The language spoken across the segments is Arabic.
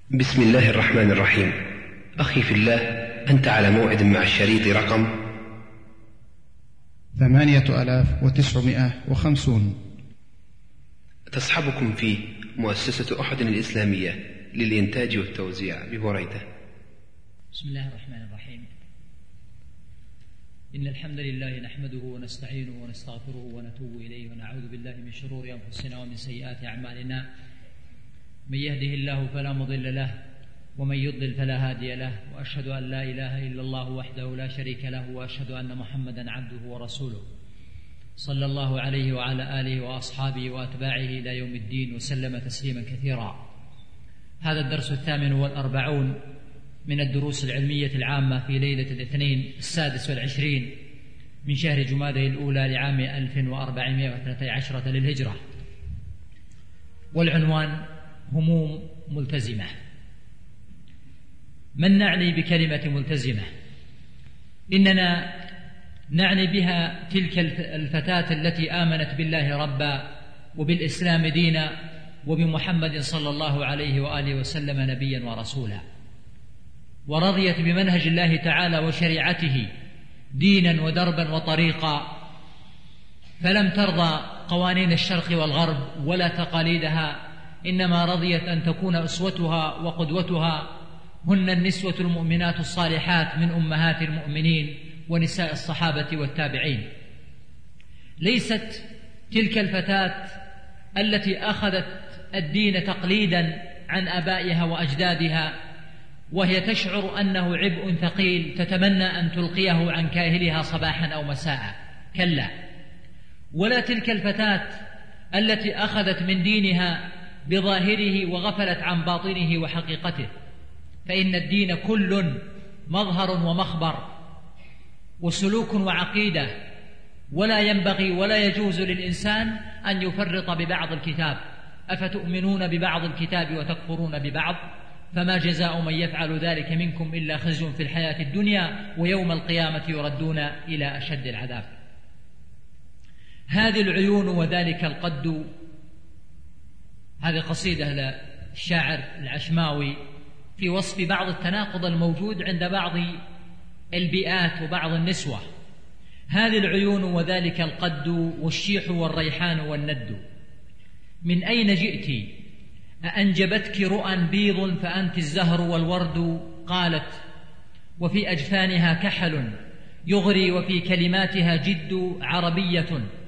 بسم الله الرحمن الرحيم. أخي في الله، أنت على موعد مع الشريط رقم 8950. تصحبكم فيه مؤسسة أحد الإسلامية للإنتاج والتوزيع ببريدة. بسم الله الرحمن الرحيم. إن الحمد لله نحمده ونستعينه ونستغفره ونتوب إليه ونعوذ بالله من شرور أنفسنا ومن سيئات أعمالنا. من يهده الله فلا مضل له ومن يضلل فلا هادي له، وأشهد أن لا إله إلا الله وحده لا شريك له، وأشهد أن محمدا عبده ورسوله صلى الله عليه وعلى آله وأصحابه وأتباعه إلى يوم الدين وسلم تسليما كثيرا. هذا الدرس 48 من الدروس العلمية العامة في ليلة الاثنين 26 من شهر جمادى الأولى لعام 1413 للهجرة، والعنوان هموم ملتزمة. من نعني بكلمة ملتزمة؟ إننا نعني بها تلك الفتاة التي آمنت بالله ربا وبالإسلام دينا وبمحمد صلى الله عليه وآله وسلم نبيا ورسولا، ورضيت بمنهج الله تعالى وشريعته دينا ودربا وطريقا، فلم ترضى قوانين الشرق والغرب ولا تقاليدها، إنما رضيت أن تكون أسوتها وقدوتها هن النسوة المؤمنات الصالحات من أمهات المؤمنين ونساء الصحابة والتابعين. ليست تلك الفتاة التي أخذت الدين تقليدا عن آبائها وأجدادها وهي تشعر أنه عبء ثقيل تتمنى أن تلقيه عن كاهلها صباحا أو مساء، كلا. ولا تلك الفتاة التي أخذت من دينها بظاهره وغفلت عن باطنه وحقيقته، فإن الدين كل مظهر ومخبر وسلوك وعقيدة، ولا ينبغي ولا يجوز للإنسان أن يفرط ببعض الكتاب. أفتؤمنون ببعض الكتاب وتكفرون ببعض؟ فما جزاء من يفعل ذلك منكم إلا خزي في الحياة الدنيا ويوم القيامة يردون إلى أشد العذاب. هذه العيون وذلك القد، هذه قصيدة للشاعر العشماوي في وصف بعض التناقض الموجود عند بعض البيئات وبعض النسوة. هذه العيون وذلك القد والشيح والريحان والند، من أين جئت؟ أأنجبتك رؤى بيض فأنت الزهر والورد؟ قالت وفي أجفانها كحل يغري وفي كلماتها جد، عربية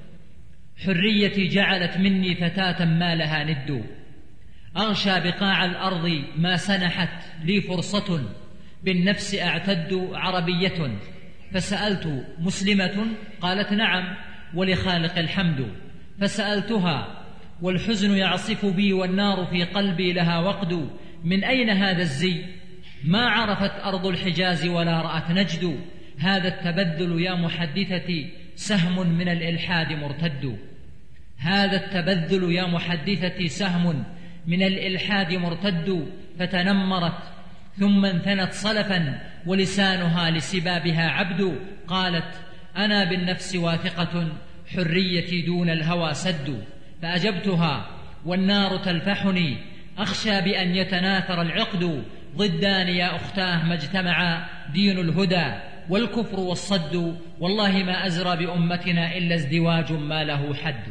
حريتي جعلت مني فتاة ما لها ند، أغشى بقاع الأرض ما سنحت لي فرصة بالنفس أعتد، عربية فسألت مسلمة؟ قالت نعم ولخالق الحمد، فسألتها والحزن يعصف بي والنار في قلبي لها وقد، من أين هذا الزي؟ ما عرفت أرض الحجاز ولا رأت نجد، هذا التبذل يا محدثتي سهم من الإلحاد مرتد، هذا التبذل يا محدثتي سهم من الإلحاد مرتد، فتنمرت ثم انثنت صلفا ولسانها لسبابها عبد، قالت أنا بالنفس واثقة حريتي دون الهوى سد، فأجبتها والنار تلفحني أخشى بأن يتناثر العقد، ضدان يا أختاه ما اجتمعا دين الهدى والكفر والصد، والله ما أزرى بأمتنا إلا ازدواج ما له حد.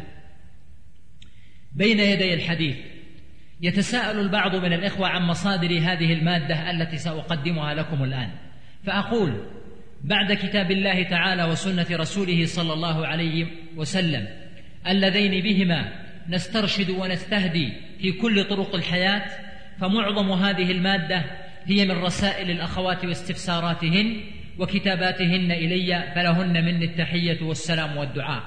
بين يدي الحديث يتساءل البعض من الإخوة عن مصادر هذه المادة التي سأقدمها لكم الآن، فأقول بعد كتاب الله تعالى وسنة رسوله صلى الله عليه وسلم اللذين بهما نسترشد ونستهدي في كل طرق الحياة، فمعظم هذه المادة هي من رسائل الأخوات واستفساراتهن وكتاباتهن إلي، فلهن مني التحية والسلام والدعاء.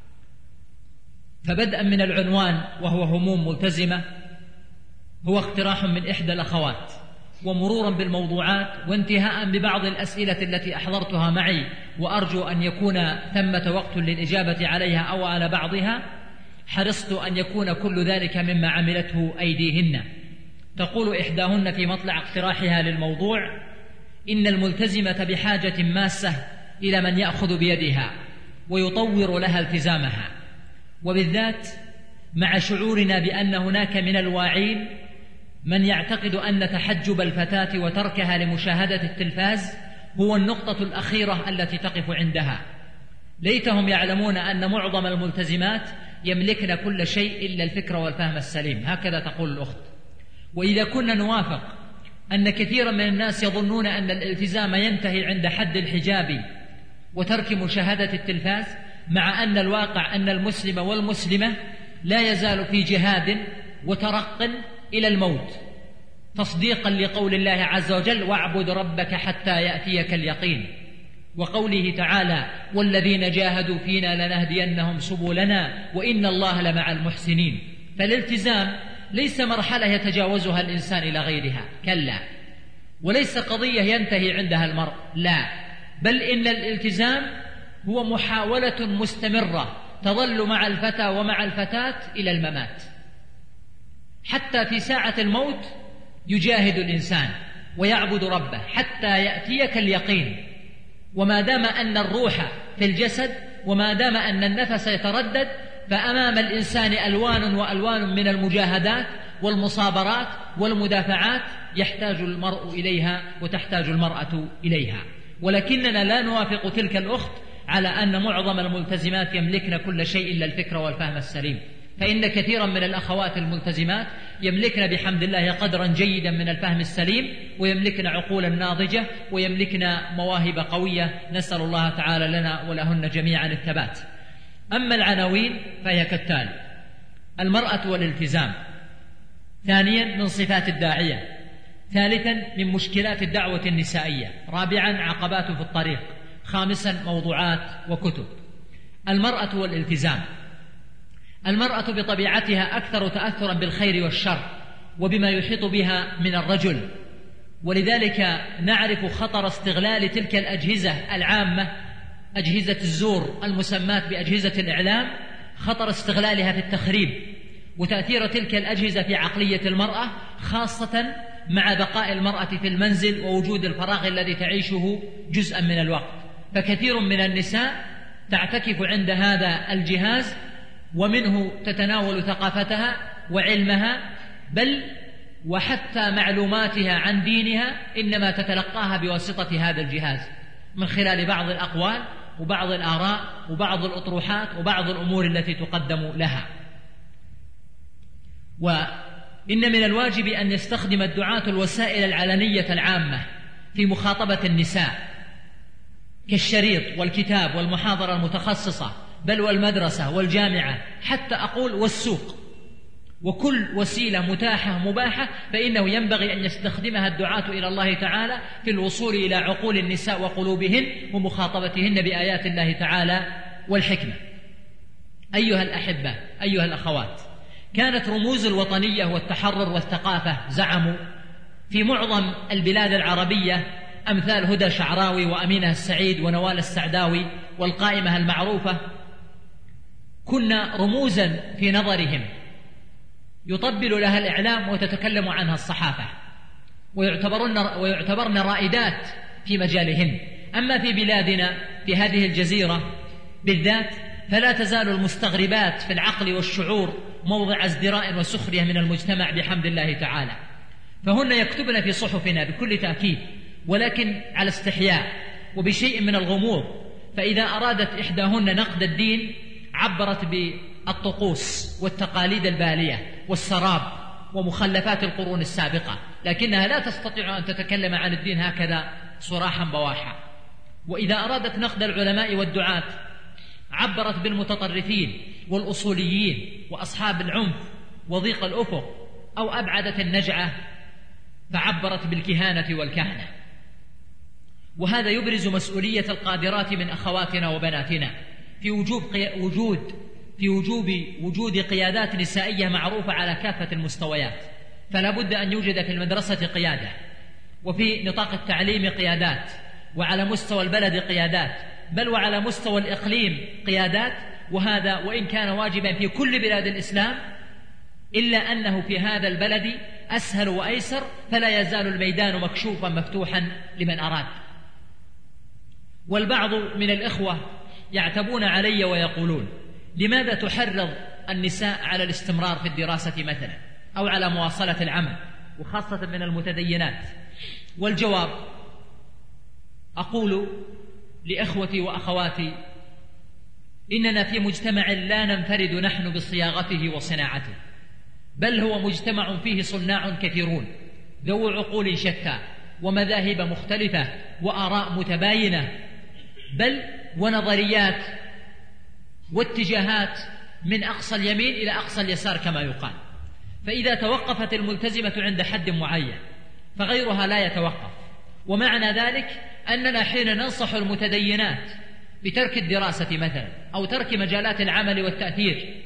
فبدءا من العنوان وهو هموم ملتزمة، هو اقتراح من إحدى الأخوات، ومرورا بالموضوعات وانتهاء ببعض الأسئلة التي أحضرتها معي، وأرجو أن يكون ثمة وقت للإجابة عليها أو على بعضها، حرصت أن يكون كل ذلك مما عملته أيديهن. تقول إحداهن في مطلع اقتراحها للموضوع: إن الملتزمة بحاجة ماسة إلى من يأخذ بيدها ويطور لها التزامها، وبالذات مع شعورنا بأن هناك من الواعين من يعتقد أن تحجب الفتاة وتركها لمشاهدة التلفاز هو النقطة الأخيرة التي تقف عندها. ليتهم يعلمون أن معظم الملتزمات يملكن كل شيء إلا الفكر والفهم السليم، هكذا تقول الأخت. وإذا كنا نوافق أن كثيرا من الناس يظنون أن الالتزام ينتهي عند حد الحجاب وترك مشاهدة التلفاز، مع أن الواقع أن المسلم والمسلمة لا يزال في جهاد وترق إلى الموت، تصديقا لقول الله عز وجل: واعبد ربك حتى يأتيك اليقين، وقوله تعالى: والذين جاهدوا فينا لنهدينهم سبلنا وإن الله لمع المحسنين. فالالتزام ليس مرحلة يتجاوزها الإنسان إلى غيرها، كلا، وليس قضية ينتهي عندها المرء، لا، بل إن الالتزام هو محاولة مستمرة تظل مع الفتى ومع الفتاة إلى الممات. حتى في ساعة الموت يجاهد الإنسان ويعبد ربه حتى يأتيك اليقين. وما دام أن الروح في الجسد وما دام أن النفس يتردد، فأمام الإنسان ألوان وألوان من المجاهدات والمصابرات والمدافعات يحتاج المرء إليها وتحتاج المرأة إليها. ولكننا لا نوافق تلك الأخت على أن معظم الملتزمات يملكن كل شيء إلا الفكر والفهم السليم، فإن كثيرا من الأخوات الملتزمات يملكن بحمد الله قدرا جيدا من الفهم السليم، ويملكن عقولا ناضجة، ويملكن مواهب قوية، نسأل الله تعالى لنا ولهن جميعا الثبات. أما العناوين فهي كالتالي: المرأة والالتزام، ثانيا من صفات الداعية، ثالثا من مشكلات الدعوة النسائية، رابعا عقبات في الطريق، خامسا موضوعات وكتب. المرأة والالتزام. المرأة بطبيعتها أكثر تأثرا بالخير والشر وبما يحيط بها من الرجل، ولذلك نعرف خطر استغلال تلك الأجهزة العامة، أجهزة الزور المسماة بأجهزة الإعلام، خطر استغلالها في التخريب، وتأثير تلك الأجهزة في عقلية المرأة، خاصة مع بقاء المرأة في المنزل ووجود الفراغ الذي تعيشه جزءا من الوقت. فكثير من النساء تعتكف عند هذا الجهاز، ومنه تتناول ثقافتها وعلمها، بل وحتى معلوماتها عن دينها إنما تتلقاها بواسطة هذا الجهاز، من خلال بعض الأقوال وبعض الآراء وبعض الأطروحات وبعض الأمور التي تقدم لها. وإن من الواجب أن يستخدم الدعاة الوسائل العلنية العامة في مخاطبة النساء، كالشريط والكتاب والمحاضرة المتخصصة، بل والمدرسة والجامعة، حتى أقول والسوق، وكل وسيلة متاحة مباحة فإنه ينبغي أن يستخدمها الدعاة إلى الله تعالى في الوصول إلى عقول النساء وقلوبهن ومخاطبتهن بآيات الله تعالى والحكمة. أيها الأحبة، أيها الأخوات، كانت رموز الوطنية والتحرر والثقافة زعموا في معظم البلاد العربية، أمثال هدى شعراوي وأمينة السعيد ونوال السعداوي والقائمة المعروفة، كنا رموزا في نظرهم يطبل لها الإعلام وتتكلم عنها الصحافة، ويعتبرن رائدات في مجالهن. أما في بلادنا في هذه الجزيرة بالذات فلا تزال المستغربات في العقل والشعور موضع ازدراء وسخرية من المجتمع بحمد الله تعالى، فهن يكتبن في صحفنا بكل تأكيد، ولكن على استحياء وبشيء من الغموض. فإذا أرادت إحداهن نقد الدين عبرت بالطقوس والتقاليد البالية والسراب ومخلفات القرون السابقة، لكنها لا تستطيع أن تتكلم عن الدين هكذا صراحا بواحا. وإذا أرادت نقد العلماء والدعاة عبرت بالمتطرفين والأصوليين وأصحاب العنف وضيق الأفق، أو أبعدت النجعة فعبرت بالكهانة والكهنة. وهذا يبرز مسؤولية القادرات من أخواتنا وبناتنا في وجوب قيادات نسائية معروفة على كافة المستويات. فلا بد أن يوجد في المدرسة قيادة، وفي نطاق التعليم قيادات، وعلى مستوى البلد قيادات، بل وعلى مستوى الإقليم قيادات. وهذا وإن كان واجبا في كل بلاد الإسلام، إلا أنه في هذا البلد أسهل وأيسر، فلا يزال الميدان مكشوفا مفتوحا لمن أراد. والبعض من الإخوة يعتبون علي ويقولون: لماذا تحرض النساء على الاستمرار في الدراسة مثلا، أو على مواصلة العمل، وخاصة من المتدينات. والجواب أقول لإخوتي وأخواتي إننا في مجتمع لا ننفرد نحن بصياغته وصناعته، بل هو مجتمع فيه صناع كثيرون ذو عقول شتى ومذاهب مختلفة وآراء متباينة، بل ونظريات واتجاهات من أقصى اليمين إلى أقصى اليسار كما يقال. فإذا توقفت الملتزمة عند حد معين فغيرها لا يتوقف، ومعنى ذلك أننا حين ننصح المتدينات بترك الدراسة مثلا أو ترك مجالات العمل والتأثير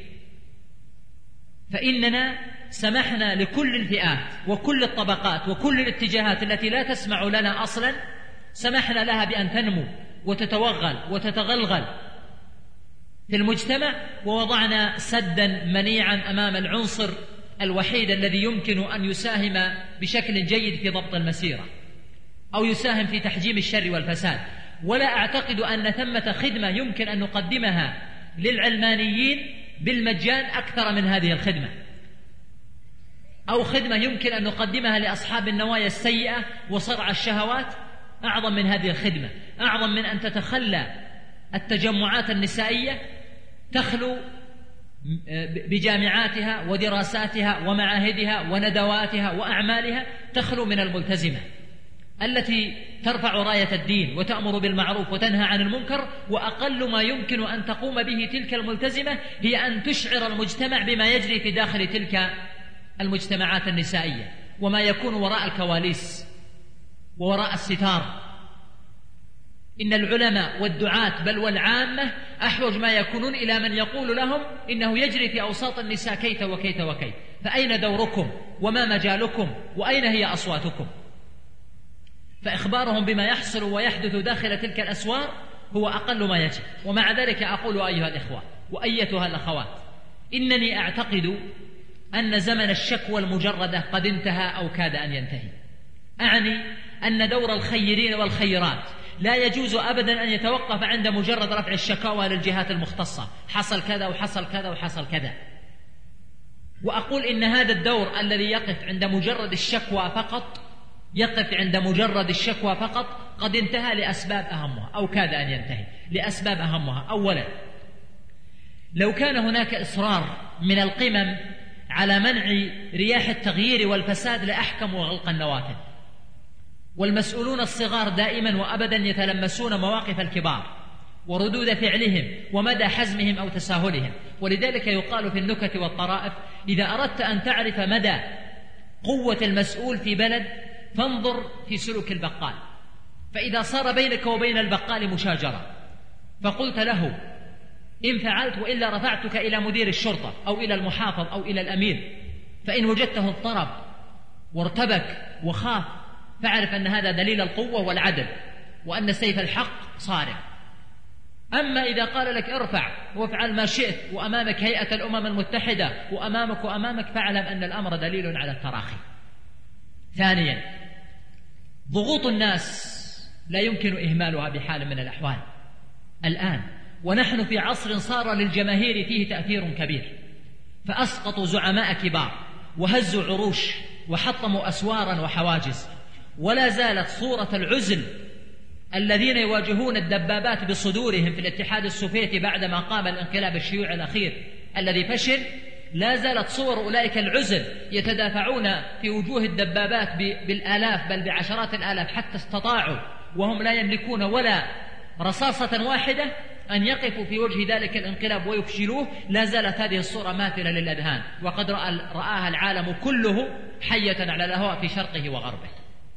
فإننا سمحنا لكل الفئات وكل الطبقات وكل الاتجاهات التي لا تسمع لنا أصلا، سمحنا لها بأن تنمو وتتوغل وتتغلغل في المجتمع، ووضعنا سدا منيعا أمام العنصر الوحيد الذي يمكن أن يساهم بشكل جيد في ضبط المسيرة أو يساهم في تحجيم الشر والفساد. ولا أعتقد أن ثمة خدمة يمكن أن نقدمها للعلمانيين بالمجان أكثر من هذه الخدمة، أو خدمة يمكن أن نقدمها لأصحاب النوايا السيئة وصرع الشهوات أعظم من هذه الخدمة، أعظم من أن تتخلى التجمعات النسائية تخلو بجامعاتها ودراساتها ومعاهدها وندواتها وأعمالها، تخلو من الملتزمة التي ترفع راية الدين وتأمر بالمعروف وتنهى عن المنكر، وأقل ما يمكن أن تقوم به تلك الملتزمة هي أن تشعر المجتمع بما يجري في داخل تلك المجتمعات النسائية وما يكون وراء الكواليس ووراء الستار. إن العلماء والدعاة بل والعامة أحوج ما يكونون إلى من يقول لهم إنه يجري في أوساط النساء كيت وكيت وكيت، فأين دوركم وما مجالكم وأين هي أصواتكم؟ فإخبارهم بما يحصل ويحدث داخل تلك الأسوار هو أقل ما يجب. ومع ذلك أقول أيها الإخوة وأيتها الأخوات، إنني أعتقد أن زمن الشكوى المجردة قد انتهى أو كاد أن ينتهي. أعني أن دور الخيرين والخيرات لا يجوز أبدا أن يتوقف عند مجرد رفع الشكاوى للجهات المختصة، حصل كذا وحصل كذا وحصل كذا. وأقول إن هذا الدور الذي يقف عند مجرد الشكوى فقط، يقف عند مجرد الشكوى فقط، قد انتهى لأسباب أهمها أو كاد أن ينتهي لأسباب أهمها. أولا، لو كان هناك إصرار من القمم على منع رياح التغيير والفساد لأحكموا غلق النوافذ، والمسؤولون الصغار دائما وأبدا يتلمسون مواقف الكبار وردود فعلهم ومدى حزمهم أو تساهلهم. ولذلك يقال في النكت والطرائف: إذا أردت أن تعرف مدى قوة المسؤول في بلد فانظر في سلوك البقال، فإذا صار بينك وبين البقال مشاجرة فقلت له إن فعلت وإلا رفعتك إلى مدير الشرطة أو إلى المحافظ أو إلى الأمير، فإن وجدته اضطرب وارتبك وخاف فاعرف أن هذا دليل القوة والعدل وأن سيف الحق صارم. أما إذا قال لك ارفع وافعل ما شئت وأمامك هيئة الأمم المتحدة وأمامك فاعلم أن الأمر دليل على التراخي. ثانيا، ضغوط الناس لا يمكن إهمالها بحال من الأحوال الآن، ونحن في عصر صار للجماهير فيه تأثير كبير، فأسقطوا زعماء كبار وهزوا عروش وحطموا أسوارا وحواجز، ولا زالت صورة العزل الذين يواجهون الدبابات بصدورهم في الاتحاد السوفيتي بعدما قام الانقلاب الشيوعي الأخير الذي فشل، لا زالت صور أولئك العزل يتدافعون في وجوه الدبابات بالآلاف بل بعشرات الآلاف، حتى استطاعوا وهم لا يملكون ولا رصاصة واحدة أن يقفوا في وجه ذلك الانقلاب ويفشلوه. لا زالت هذه الصورة ماثلة للأذهان، وقد رآها العالم كله حية على الهواء في شرقه وغربه.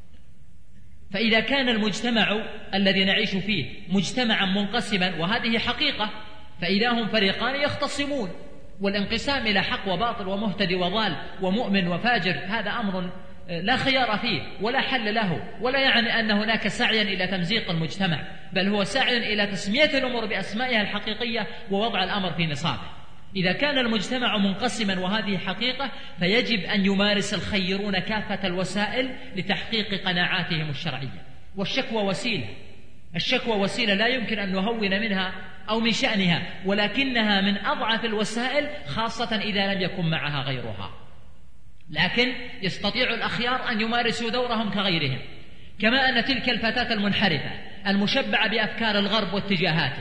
فإذا كان المجتمع الذي نعيش فيه مجتمعا منقسما، وهذه حقيقة، فإذا هم فريقان يختصمون، والانقسام إلى حق وباطل ومهتدي وضال ومؤمن وفاجر هذا أمر لا خيار فيه ولا حل له، ولا يعني أن هناك سعيا إلى تمزيق المجتمع، بل هو سعي إلى تسمية الأمور بأسمائها الحقيقية ووضع الأمر في نصابه. إذا كان المجتمع منقسما وهذه حقيقة، فيجب أن يمارس الخيرون كافة الوسائل لتحقيق قناعاتهم الشرعية. والشكوى وسيلة، الشكوى وسيلة لا يمكن أن نهون منها أو من شأنها، ولكنها من أضعف الوسائل، خاصة إذا لم يكن معها غيرها. لكن يستطيع الأخيار أن يمارسوا دورهم كغيرهم. كما أن تلك الفتاة المنحرفة المشبعة بأفكار الغرب واتجاهاته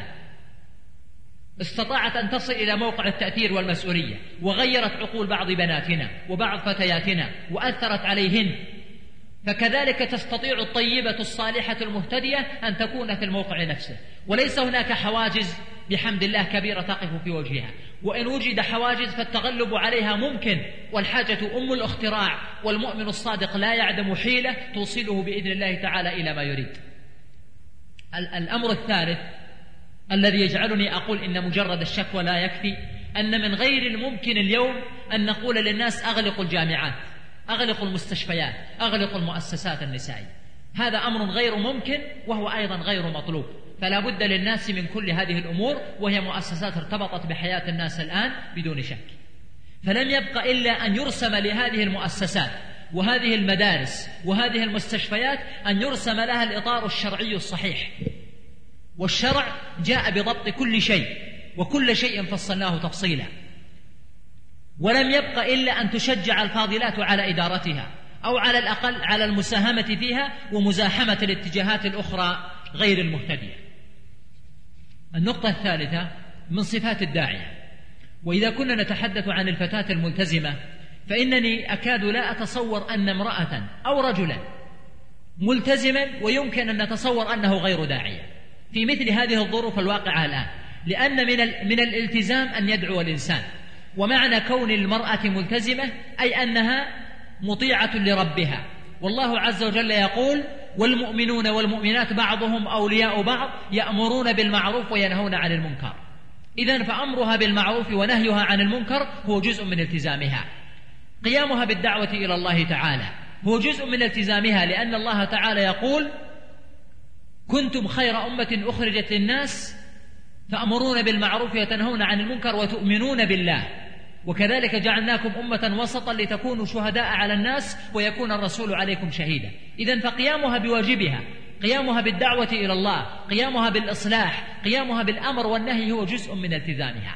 استطاعت أن تصل إلى موقع التأثير والمسؤولية، وغيرت عقول بعض بناتنا وبعض فتياتنا وأثرت عليهن، فكذلك تستطيع الطيبة الصالحة المهتدية أن تكون في الموقع نفسه، وليس هناك حواجز بحمد الله كبيرة تقف في وجهها، وإن وجد حواجز فالتغلب عليها ممكن، والحاجة أم الاختراع، والمؤمن الصادق لا يعدم حيلة توصله بإذن الله تعالى إلى ما يريد. الأمر الثالث الذي يجعلني أقول إن مجرد الشكوى لا يكفي، أن من غير الممكن اليوم أن نقول للناس أغلقوا الجامعات، أغلقوا المستشفيات، أغلقوا المؤسسات النسائية. هذا أمر غير ممكن وهو أيضا غير مطلوب، فلا بد للناس من كل هذه الأمور، وهي مؤسسات ارتبطت بحياة الناس الآن بدون شك. فلم يبق إلا أن يرسم لهذه المؤسسات وهذه المدارس وهذه المستشفيات أن يرسم لها الإطار الشرعي الصحيح، والشرع جاء بضبط كل شيء، وكل شيء فصلناه تفصيلا. ولم يبق إلا أن تشجع الفاضلات على إدارتها، أو على الأقل على المساهمة فيها ومزاحمة الاتجاهات الأخرى غير المهتدية. النقطة الثالثة من صفات الداعية، وإذا كنا نتحدث عن الفتاة الملتزمة فإنني أكاد لا أتصور أن امرأة أو رجلا ملتزما ويمكن أن نتصور أنه غير داعية في مثل هذه الظروف الواقعة الآن، لأن من الالتزام أن يدعو الإنسان، ومعنى كون المرأة ملتزمة أي أنها مطيعة لربها، والله عز وجل يقول: والمؤمنون والمؤمنات بعضهم أولياء بعض يأمرون بالمعروف وينهون عن المنكر. إذن فأمرها بالمعروف ونهيها عن المنكر هو جزء من التزامها. قيامها بالدعوة إلى الله تعالى هو جزء من التزامها، لأن الله تعالى يقول: كنتم خير أمة أخرجت للناس تأمرون بالمعروف وتنهون عن المنكر وتؤمنون بالله، وكذلك جعلناكم أمة وسطا لتكونوا شهداء على الناس ويكون الرسول عليكم شهيدا. إذن فقيامها بواجبها، قيامها بالدعوة إلى الله، قيامها بالإصلاح، قيامها بالأمر والنهي هو جزء من التزامها.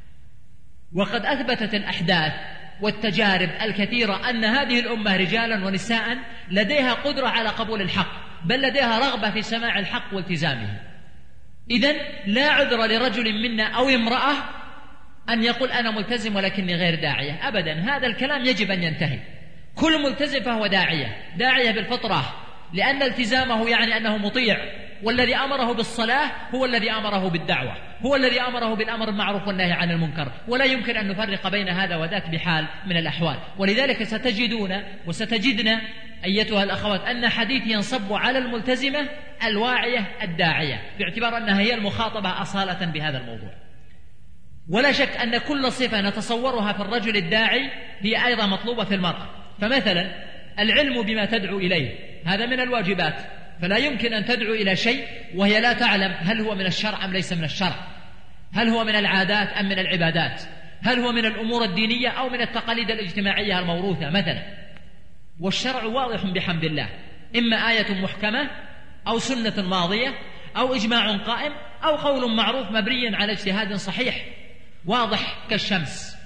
وقد أثبتت الأحداث والتجارب الكثيرة أن هذه الأمة رجالا ونساء لديها قدرة على قبول الحق، بل لديها رغبة في سماع الحق والتزامه. إذن لا عذر لرجل منا أو امرأة أن يقول أنا ملتزم ولكني غير داعية، أبدا، هذا الكلام يجب أن ينتهي. كل ملتزم فهو داعية بالفطرة، لأن التزامه يعني أنه مطيع، والذي أمره بالصلاة هو الذي أمره بالدعوة، هو الذي أمره بالأمر المعروف والنهي عن المنكر، ولا يمكن أن نفرق بين هذا وذاك بحال من الأحوال. ولذلك ستجدون وستجدن أيتها الأخوات أن حديث ينصب على الملتزمة الواعية الداعية، باعتبار أنها هي المخاطبة أصالة بهذا الموضوع. ولا شك أن كل صفة نتصورها في الرجل الداعي هي أيضا مطلوبة في المرأة. فمثلا العلم بما تدعو إليه هذا من الواجبات، فلا يمكن أن تدعو إلى شيء وهي لا تعلم هل هو من الشرع أم ليس من الشرع، هل هو من العادات أم من العبادات، هل هو من الأمور الدينية أو من التقاليد الاجتماعية الموروثة مثلا. والشرع واضح بحمد الله، إما آية محكمة أو سنة ماضية أو إجماع قائم أو قول معروف مبني على اجتهاد صحيح واضح كالشمس.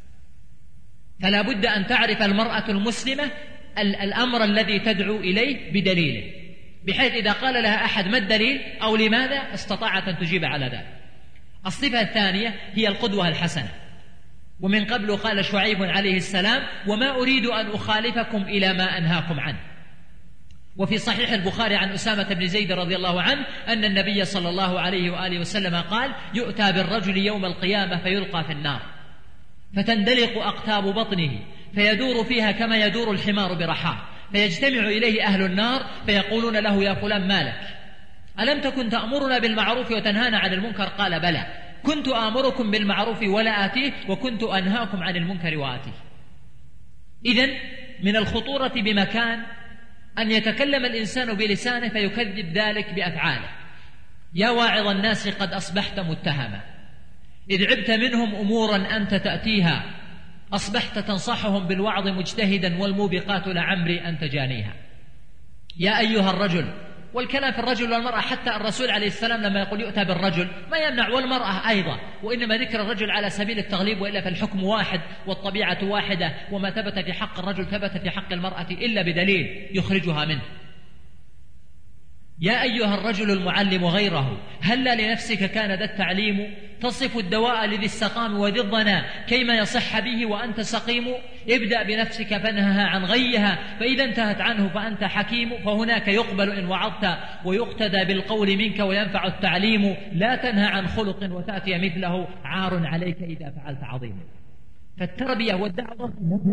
فلا بد أن تعرف المرأة المسلمة الأمر الذي تدعو إليه بدليله، بحيث إذا قال لها أحد ما الدليل أو لماذا استطاعت أن تجيب على ذلك. الصفة الثانية هي القدوة الحسنة، ومن قبل قال شعيب عليه السلام: وما أريد أن أخالفكم إلى ما أنهاكم عنه. وفي صحيح البخاري عن أسامة بن زيد رضي الله عنه أن النبي صلى الله عليه وآله وسلم قال: يؤتى بالرجل يوم القيامة فيلقى في النار فتندلق أقتاب بطنه فيدور فيها كما يدور الحمار برحاه، فيجتمع إليه أهل النار فيقولون له: يا فلان مالك؟ ألم تكن تأمرنا بالمعروف وتنهانا عن المنكر؟ قال: بلى، كنت آمركم بالمعروف ولا آتيه، وكنت أنهاكم عن المنكر وآتيه. إذن من الخطورة بمكان أن يتكلم الإنسان بلسانه فيكذب ذلك بأفعاله. يا واعظ الناس قد أصبحت متهما، إذ عبت منهم أمورا أنت تأتيها، أصبحت تنصحهم بالوعظ مجتهدا والموبقات لعمري أنت جانيها. يا أيها الرجل والكلام في الرجل والمرأة، حتى الرسول عليه السلام لما يقول يؤتى بالرجل ما يمنع والمرأة أيضا، وإنما ذكر الرجل على سبيل التغليب، وإلا فالحكم واحد والطبيعة واحدة، وما ثبت في حق الرجل ثبت في حق المرأة إلا بدليل يخرجها منه. يا أيها الرجل المعلم غيره هلا لنفسك كان ذا التعليم، تصف الدواء لذي السقام وذي الظنا كيما يصح به وأنت سقيم. ابدأ بنفسك فانهها عن غيها، فإذا انتهت عنه فأنت حكيم. فهناك يقبل إن وعظت ويقتدى بالقول منك وينفع التعليم. لا تنهى عن خلق وتأتي مثله، عار عليك إذا فعلت عظيم. فالتربية والدعوة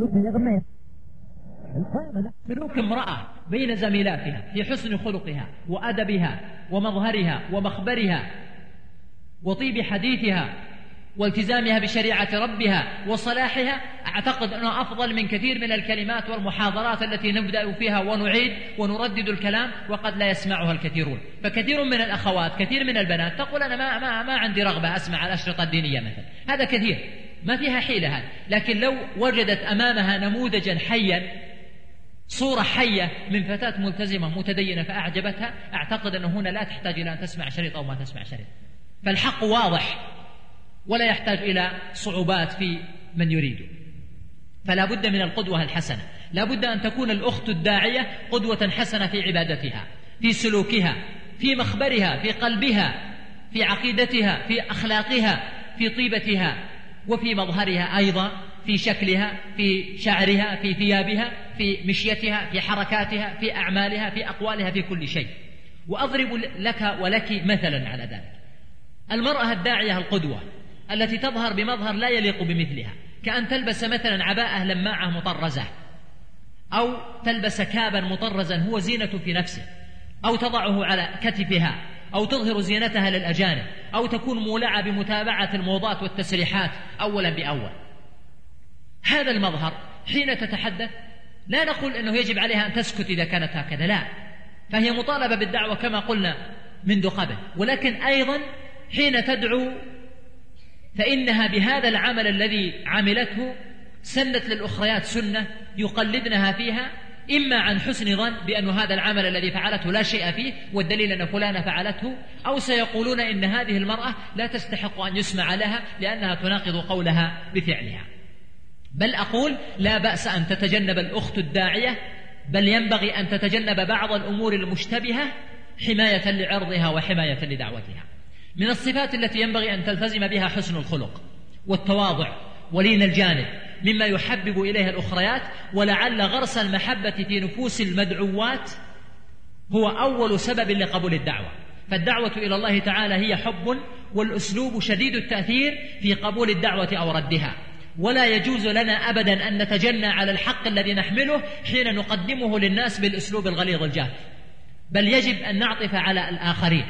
سلوك امرأة بين زميلاتها في حسن خلقها وأدبها ومظهرها ومخبرها وطيب حديثها والتزامها بشريعة ربها وصلاحها، أعتقد أنه أفضل من كثير من الكلمات والمحاضرات التي نبدأ فيها ونعيد ونردد الكلام وقد لا يسمعها الكثيرون. فكثير من الأخوات، كثير من البنات تقول أنا ما عندي رغبة أسمع الأشرطة الدينية مثلا، هذا كثير ما فيها حيلة هذا. لكن لو وجدت أمامها نموذجا حيا، صورة حية من فتاة ملتزمة متدينة فأعجبتها، أعتقد أنه هنا لا تحتاج إلى أن تسمع شريط أو ما تسمع شريط، فالحق واضح ولا يحتاج إلى صعوبات في من يريده. فلا بد من القدوة الحسنة، لا بد أن تكون الأخت الداعية قدوة حسنة في عبادتها، في سلوكها، في مخبرها، في قلبها، في عقيدتها، في أخلاقها، في طيبتها، وفي مظهرها أيضا، في شكلها، في شعرها، في ثيابها، في مشيتها، في حركاتها، في أعمالها، في أقوالها، في كل شيء. وأضرب لك ولك مثلا على ذلك. المرأة الداعية القدوة التي تظهر بمظهر لا يليق بمثلها، كأن تلبس مثلا عباءة لماعة مطرزة، أو تلبس كابا مطرزا هو زينة في نفسه، أو تضعه على كتفها، أو تظهر زينتها للأجانب، أو تكون مولعة بمتابعة الموضات والتسريحات أولا بأول. هذا المظهر حين تتحدث لا نقول أنه يجب عليها أن تسكت إذا كانت هكذا، لا، فهي مطالبة بالدعوة كما قلنا منذ قبل، ولكن أيضا حين تدعو فإنها بهذا العمل الذي عملته سنت للأخريات سنة يقلدنها فيها، إما عن حسن ظن بأن هذا العمل الذي فعلته لا شيء فيه والدليل أن فلانة فعلته، أو سيقولون إن هذه المرأة لا تستحق أن يسمع لها لأنها تناقض قولها بفعلها. بل أقول لا بأس أن تتجنب الأخت الداعية، بل ينبغي أن تتجنب بعض الأمور المشتبهة حماية لعرضها وحماية لدعوتها. من الصفات التي ينبغي أن تلتزم بها حسن الخلق والتواضع ولين الجانب، مما يحبب إليها الأخريات، ولعل غرس المحبة في نفوس المدعوات هو أول سبب لقبول الدعوة. فالدعوة إلى الله تعالى هي حب، والأسلوب شديد التأثير في قبول الدعوة أو ردها، ولا يجوز لنا أبدا أن نتجنى على الحق الذي نحمله حين نقدمه للناس بالأسلوب الغليظ الجاف، بل يجب أن نعطف على الآخرين،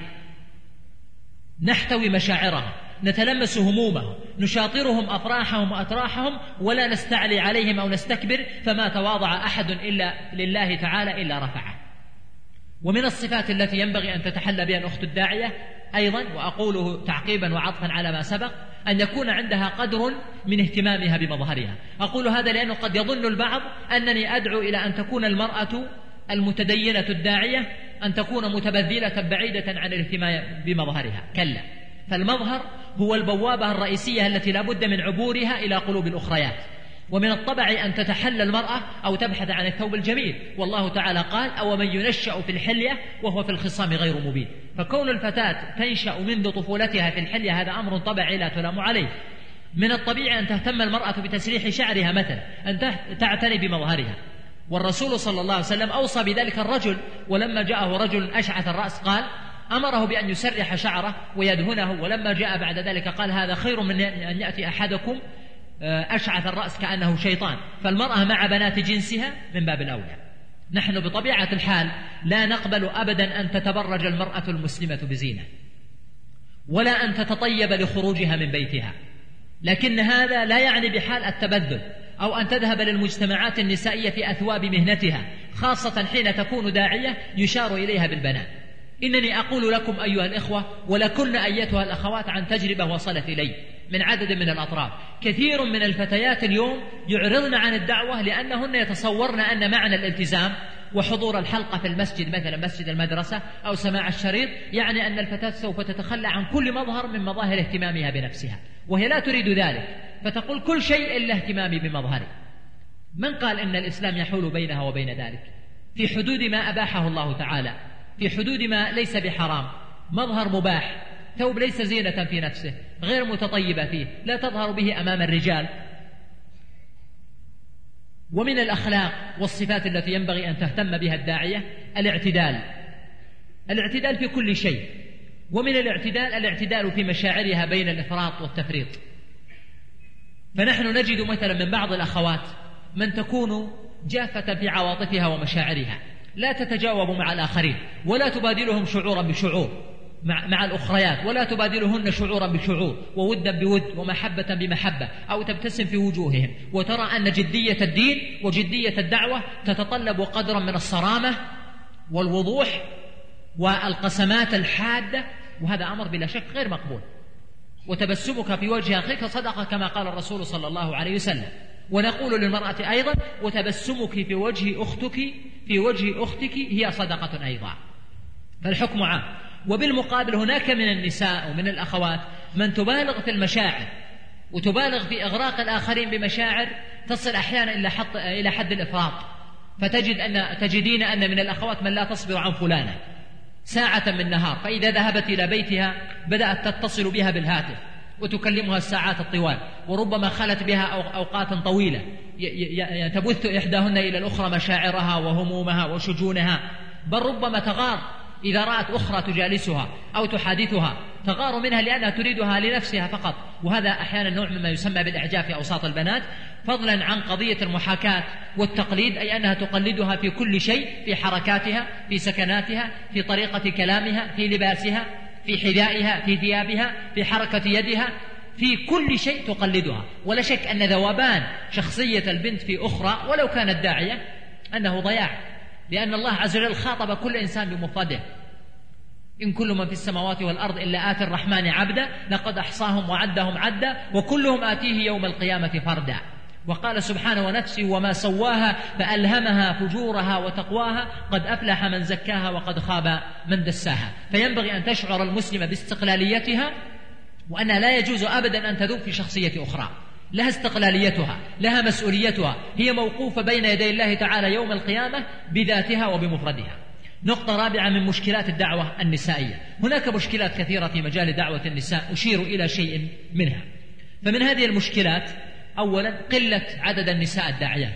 نحتوي مشاعرهم، نتلمس همومهم، نشاطرهم أفراحهم وأتراحهم، ولا نستعلي عليهم أو نستكبر، فما تواضع أحد إلا لله تعالى إلا رفعه. ومن الصفات التي ينبغي أن تتحلى بها الأخت الداعية أيضا، وأقوله تعقيبا وعطفا على ما سبق، أن يكون عندها قدر من اهتمامها بمظهرها. أقول هذا لأنه قد يظن البعض أنني أدعو إلى أن تكون المرأة المتدينة الداعية أن تكون متبذلة بعيدة عن الاهتمام بمظهرها، كلا، فالمظهر هو البوابة الرئيسية التي لا بد من عبورها إلى قلوب الأخريات. ومن الطبع أن تتحلى المرأة أو تبحث عن الثوب الجميل، والله تعالى قال أو من ينشأ في الحلية وهو في الخصام غير مبين. فكون الفتاة تنشأ منذ طفولتها في الحلية هذا أمر طبيعي لا تلام عليه. من الطبيعي أن تهتم المرأة بتسريح شعرها مثلا، أن تعتني بمظهرها، والرسول صلى الله عليه وسلم أوصى بذلك الرجل، ولما جاءه رجل أشعث الرأس قال أمره بأن يسرح شعره ويدهنه، ولما جاء بعد ذلك قال هذا خير من أن يأتي أحدكم أشعث الرأس كأنه شيطان. فالمرأة مع بنات جنسها من باب الأولى. نحن بطبيعة الحال لا نقبل أبدا أن تتبرج المرأة المسلمة بزينة، ولا أن تتطيب لخروجها من بيتها، لكن هذا لا يعني بحال التبذل أو أن تذهب للمجتمعات النسائية في أثواب مهنتها، خاصة حين تكون داعية يشار إليها بالبنات. إنني أقول لكم أيها الإخوة ولكن أيتها الأخوات عن تجربة وصلت إلي من عدد من الأطراف، كثير من الفتيات اليوم يعرضن عن الدعوة لأنهن يتصورن أن معنى الالتزام وحضور الحلقة في المسجد مثلا مسجد المدرسة أو سماع الشريط، يعني أن الفتاة سوف تتخلى عن كل مظهر من مظاهر اهتمامها بنفسها، وهي لا تريد ذلك، فتقول كل شيء إلا اهتمامي بمظهري. من قال إن الإسلام يحول بينها وبين ذلك؟ في حدود ما أباحه الله تعالى، في حدود ما ليس بحرام، مظهر مباح، ثوب ليس زينة في نفسه، غير متطيبة فيه، لا تظهر به أمام الرجال. ومن الأخلاق والصفات التي ينبغي أن تهتم بها الداعية الاعتدال في كل شيء، ومن الاعتدال في مشاعرها بين الإفراط والتفريط. فنحن نجد مثلا من بعض الأخوات من تكون جافة في عواطفها ومشاعرها، لا تتجاوب مع الآخرين، ولا تبادلهم شعورا بشعور مع الأخريات، ولا تبادلهن شعورا بشعور، وودا بود، ومحبة بمحبة، أو تبتسم في وجوههم، وترى أن جدية الدين وجدية الدعوة تتطلب قدرا من الصرامة والوضوح والقسمات الحادة، وهذا أمر بلا شك غير مقبول. وتبسمك في وجه أخيك صدقة كما قال الرسول صلى الله عليه وسلم. ونقول للمرأة أيضا: وتبسمك في وجه أختك هي صدقة أيضا. فالحكم عام. وبالمقابل هناك من النساء ومن الأخوات من تبالغ في المشاعر، وتبالغ في إغراق الآخرين بمشاعر تصل أحيانا إلى حد الإفراط، فتجدين أن من الأخوات من لا تصبر عن فلانة ساعة من نهار، فإذا ذهبت إلى بيتها بدأت تتصل بها بالهاتف وتكلمها الساعات الطوال، وربما خلت بها أوقات طويلة، تبث إحداهن إلى الأخرى مشاعرها وهمومها وشجونها، بل ربما تغار إذا رأت أخرى تجالسها أو تحادثها، تغار منها لأنها تريدها لنفسها فقط. وهذا أحيانا نوع مما يسمى بالإعجاب في أوساط البنات، فضلا عن قضية المحاكاة والتقليد، أي أنها تقلدها في كل شيء، في حركاتها، في سكناتها، في طريقة كلامها، في لباسها، في حذائها، في ثيابها، في حركة يدها، في كل شيء تقلدها. ولا شك أن ذوبان شخصية البنت في أخرى ولو كانت داعية أنه ضياع، لأن الله عز وجل خاطب كل إنسان بمفرده: إن كل من في السماوات والأرض إلا آتي الرحمن عبدا لقد أحصاهم وعدهم عدا وكلهم آتيه يوم القيامة فردا. وقال سبحانه: ونفسي وما سواها فألهمها فجورها وتقواها قد أفلح من زكاها وقد خاب من دساها. فينبغي أن تشعر المسلمة باستقلاليتها، وأنها لا يجوز أبدا أن تذوب في شخصية أخرى، لها استقلاليتها، لها مسؤوليتها، هي موقوفة بين يدي الله تعالى يوم القيامة بذاتها وبمفردها. نقطة رابعة من مشكلات الدعوة النسائية. هناك مشكلات كثيرة في مجال دعوة النساء، أشير إلى شيء منها. فمن هذه المشكلات أولا قلة عدد النساء الداعيات،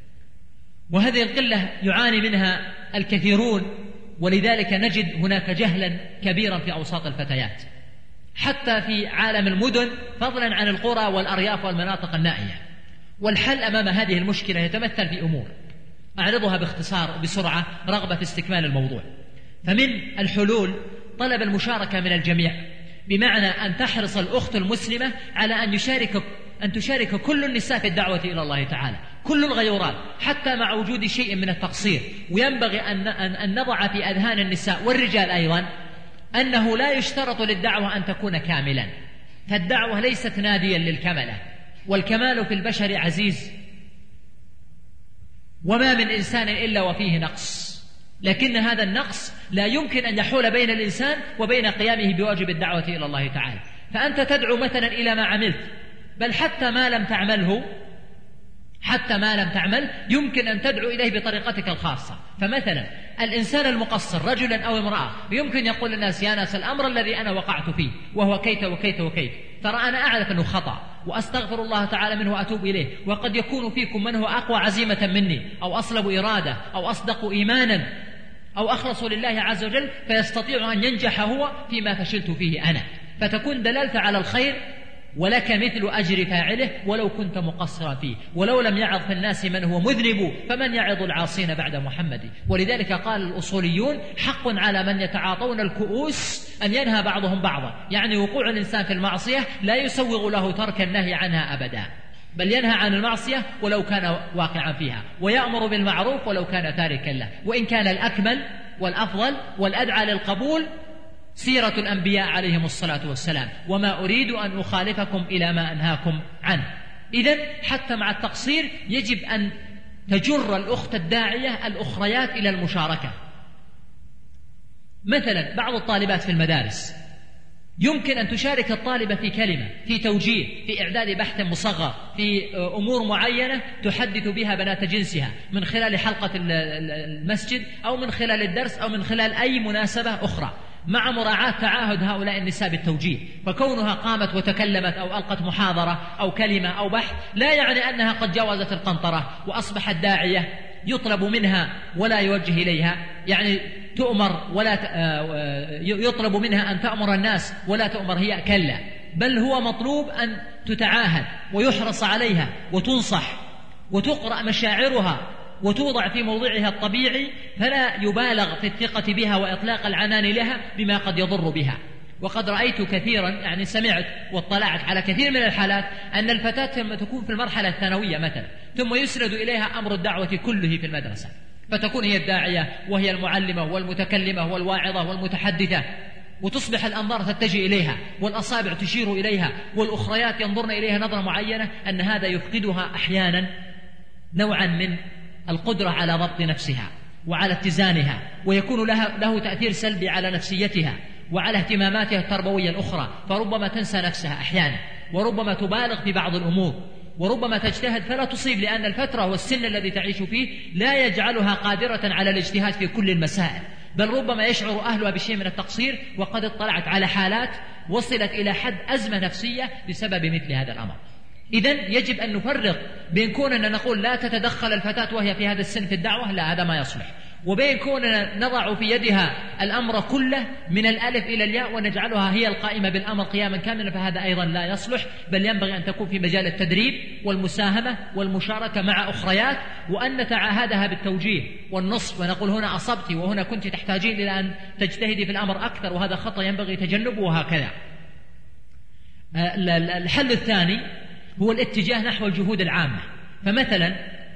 وهذه القلة يعاني منها الكثيرون، ولذلك نجد هناك جهلا كبيرا في أوساط الفتيات حتى في عالم المدن، فضلا عن القرى والأرياف والمناطق النائية. والحل أمام هذه المشكلة يتمثل في أمور أعرضها باختصار بسرعة رغبة في استكمال الموضوع. فمن الحلول طلب المشاركة من الجميع، بمعنى أن تحرص الأخت المسلمة على أن تشارك كل النساء في الدعوة إلى الله تعالى، كل الغيورات، حتى مع وجود شيء من التقصير. وينبغي أن نضع في أذهان النساء والرجال أيضا أنه لا يشترط للدعوة أن تكون كاملا، فالدعوة ليست ناديا للكملة، والكمال في البشر عزيز، وما من إنسان إلا وفيه نقص، لكن هذا النقص لا يمكن أن يحول بين الإنسان وبين قيامه بواجب الدعوة إلى الله تعالى. فأنت تدعو مثلا إلى ما عملت، بل حتى ما لم تعمل يمكن أن تدعو إليه بطريقتك الخاصة. فمثلا الإنسان المقصر رجلا أو امرأة يمكن يقول للناس: يا ناس الأمر الذي أنا وقعت فيه وهو كيت وكيت وكيت، ترى أنا أعرف أنه خطأ وأستغفر الله تعالى منه وأتوب إليه، وقد يكون فيكم من هو أقوى عزيمة مني، أو أصلب إرادة، أو أصدق إيمانا، أو أخلص لله عز وجل، فيستطيع أن ينجح هو فيما فشلت فيه أنا، فتكون دللت على الخير ولك مثل أجر فاعله ولو كنت مقصرا فيه. ولو لم يعظ في الناس من هو مذنب فمن يعظ العاصين بعد محمد. ولذلك قال الأصوليون: حق على من يتعاطون الكؤوس أن ينهى بعضهم بعضا، يعني وقوع الإنسان في المعصية لا يسوغ له ترك النهي عنها أبدا، بل ينهى عن المعصية ولو كان واقعا فيها، ويأمر بالمعروف ولو كان تاركا له، وإن كان الأكمل والأفضل والأدعى للقبول سيرة الأنبياء عليهم الصلاة والسلام: وما أريد أن أخالفكم إلى ما أنهاكم عنه. إذن حتى مع التقصير يجب أن تجر الأخت الداعية الأخريات إلى المشاركة. مثلا بعض الطالبات في المدارس يمكن أن تشارك الطالبة في كلمة، في توجيه، في إعداد بحث مصغر، في أمور معينة تحدث بها بنات جنسها من خلال حلقة المسجد أو من خلال الدرس أو من خلال أي مناسبة أخرى، مع مراعاة تعاهد هؤلاء النساء بالتوجيه. فكونها قامت وتكلمت أو ألقت محاضرة أو كلمة أو بحث لا يعني أنها قد جاوزت القنطرة وأصبحت داعية يطلب منها ولا يوجه إليها، يعني تؤمر ولا يطلب منها أن تأمر الناس ولا تؤمر هي، كلا، بل هو مطلوب أن تتعاهد ويحرص عليها وتنصح وتقرأ مشاعرها وتوضع في موضعها الطبيعي، فلا يبالغ في الثقة بها وإطلاق العنان لها بما قد يضر بها. وقد رأيت كثيرا، يعني سمعت واطلعت على كثير من الحالات، أن الفتاة لما تكون في المرحلة الثانوية مثلا ثم يسند إليها أمر الدعوة كله في المدرسة، فتكون هي الداعية وهي المعلمة والمتكلمة والواعظة والمتحدثة، وتصبح الأنظار تتجه إليها والأصابع تشير إليها والأخريات ينظرن إليها نظرة معينة، أن هذا يفقدها أحيانا نوعا من القدرة على ضبط نفسها وعلى اتزانها، ويكون له تأثير سلبي على نفسيتها وعلى اهتماماتها التربوية الأخرى، فربما تنسى نفسها أحيانا، وربما تبالغ في بعض الأمور، وربما تجتهد فلا تصيب، لأن الفترة والسن الذي تعيش فيه لا يجعلها قادرة على الاجتهاد في كل المسائل، بل ربما يشعر أهلها بشيء من التقصير. وقد اطلعت على حالات وصلت إلى حد أزمة نفسية بسبب مثل هذا الأمر. إذن يجب أن نفرق بين كوننا نقول لا تتدخل الفتاة وهي في هذا السن في الدعوة، لا، هذا ما يصلح، وبين كوننا نضع في يدها الأمر كله من الألف إلى الياء ونجعلها هي القائمة بالأمر قياما كاملا، فهذا أيضا لا يصلح، بل ينبغي أن تكون في مجال التدريب والمساهمة والمشاركة مع أخريات، وأن نتعاهدها بالتوجيه والنصح، ونقول هنا أصبت وهنا كنت تحتاجين إلى أن تجتهدي في الأمر أكثر، وهذا خطأ ينبغي تجنبه، وهكذا. الحل الثاني هو الاتجاه نحو الجهود العامة. فمثلا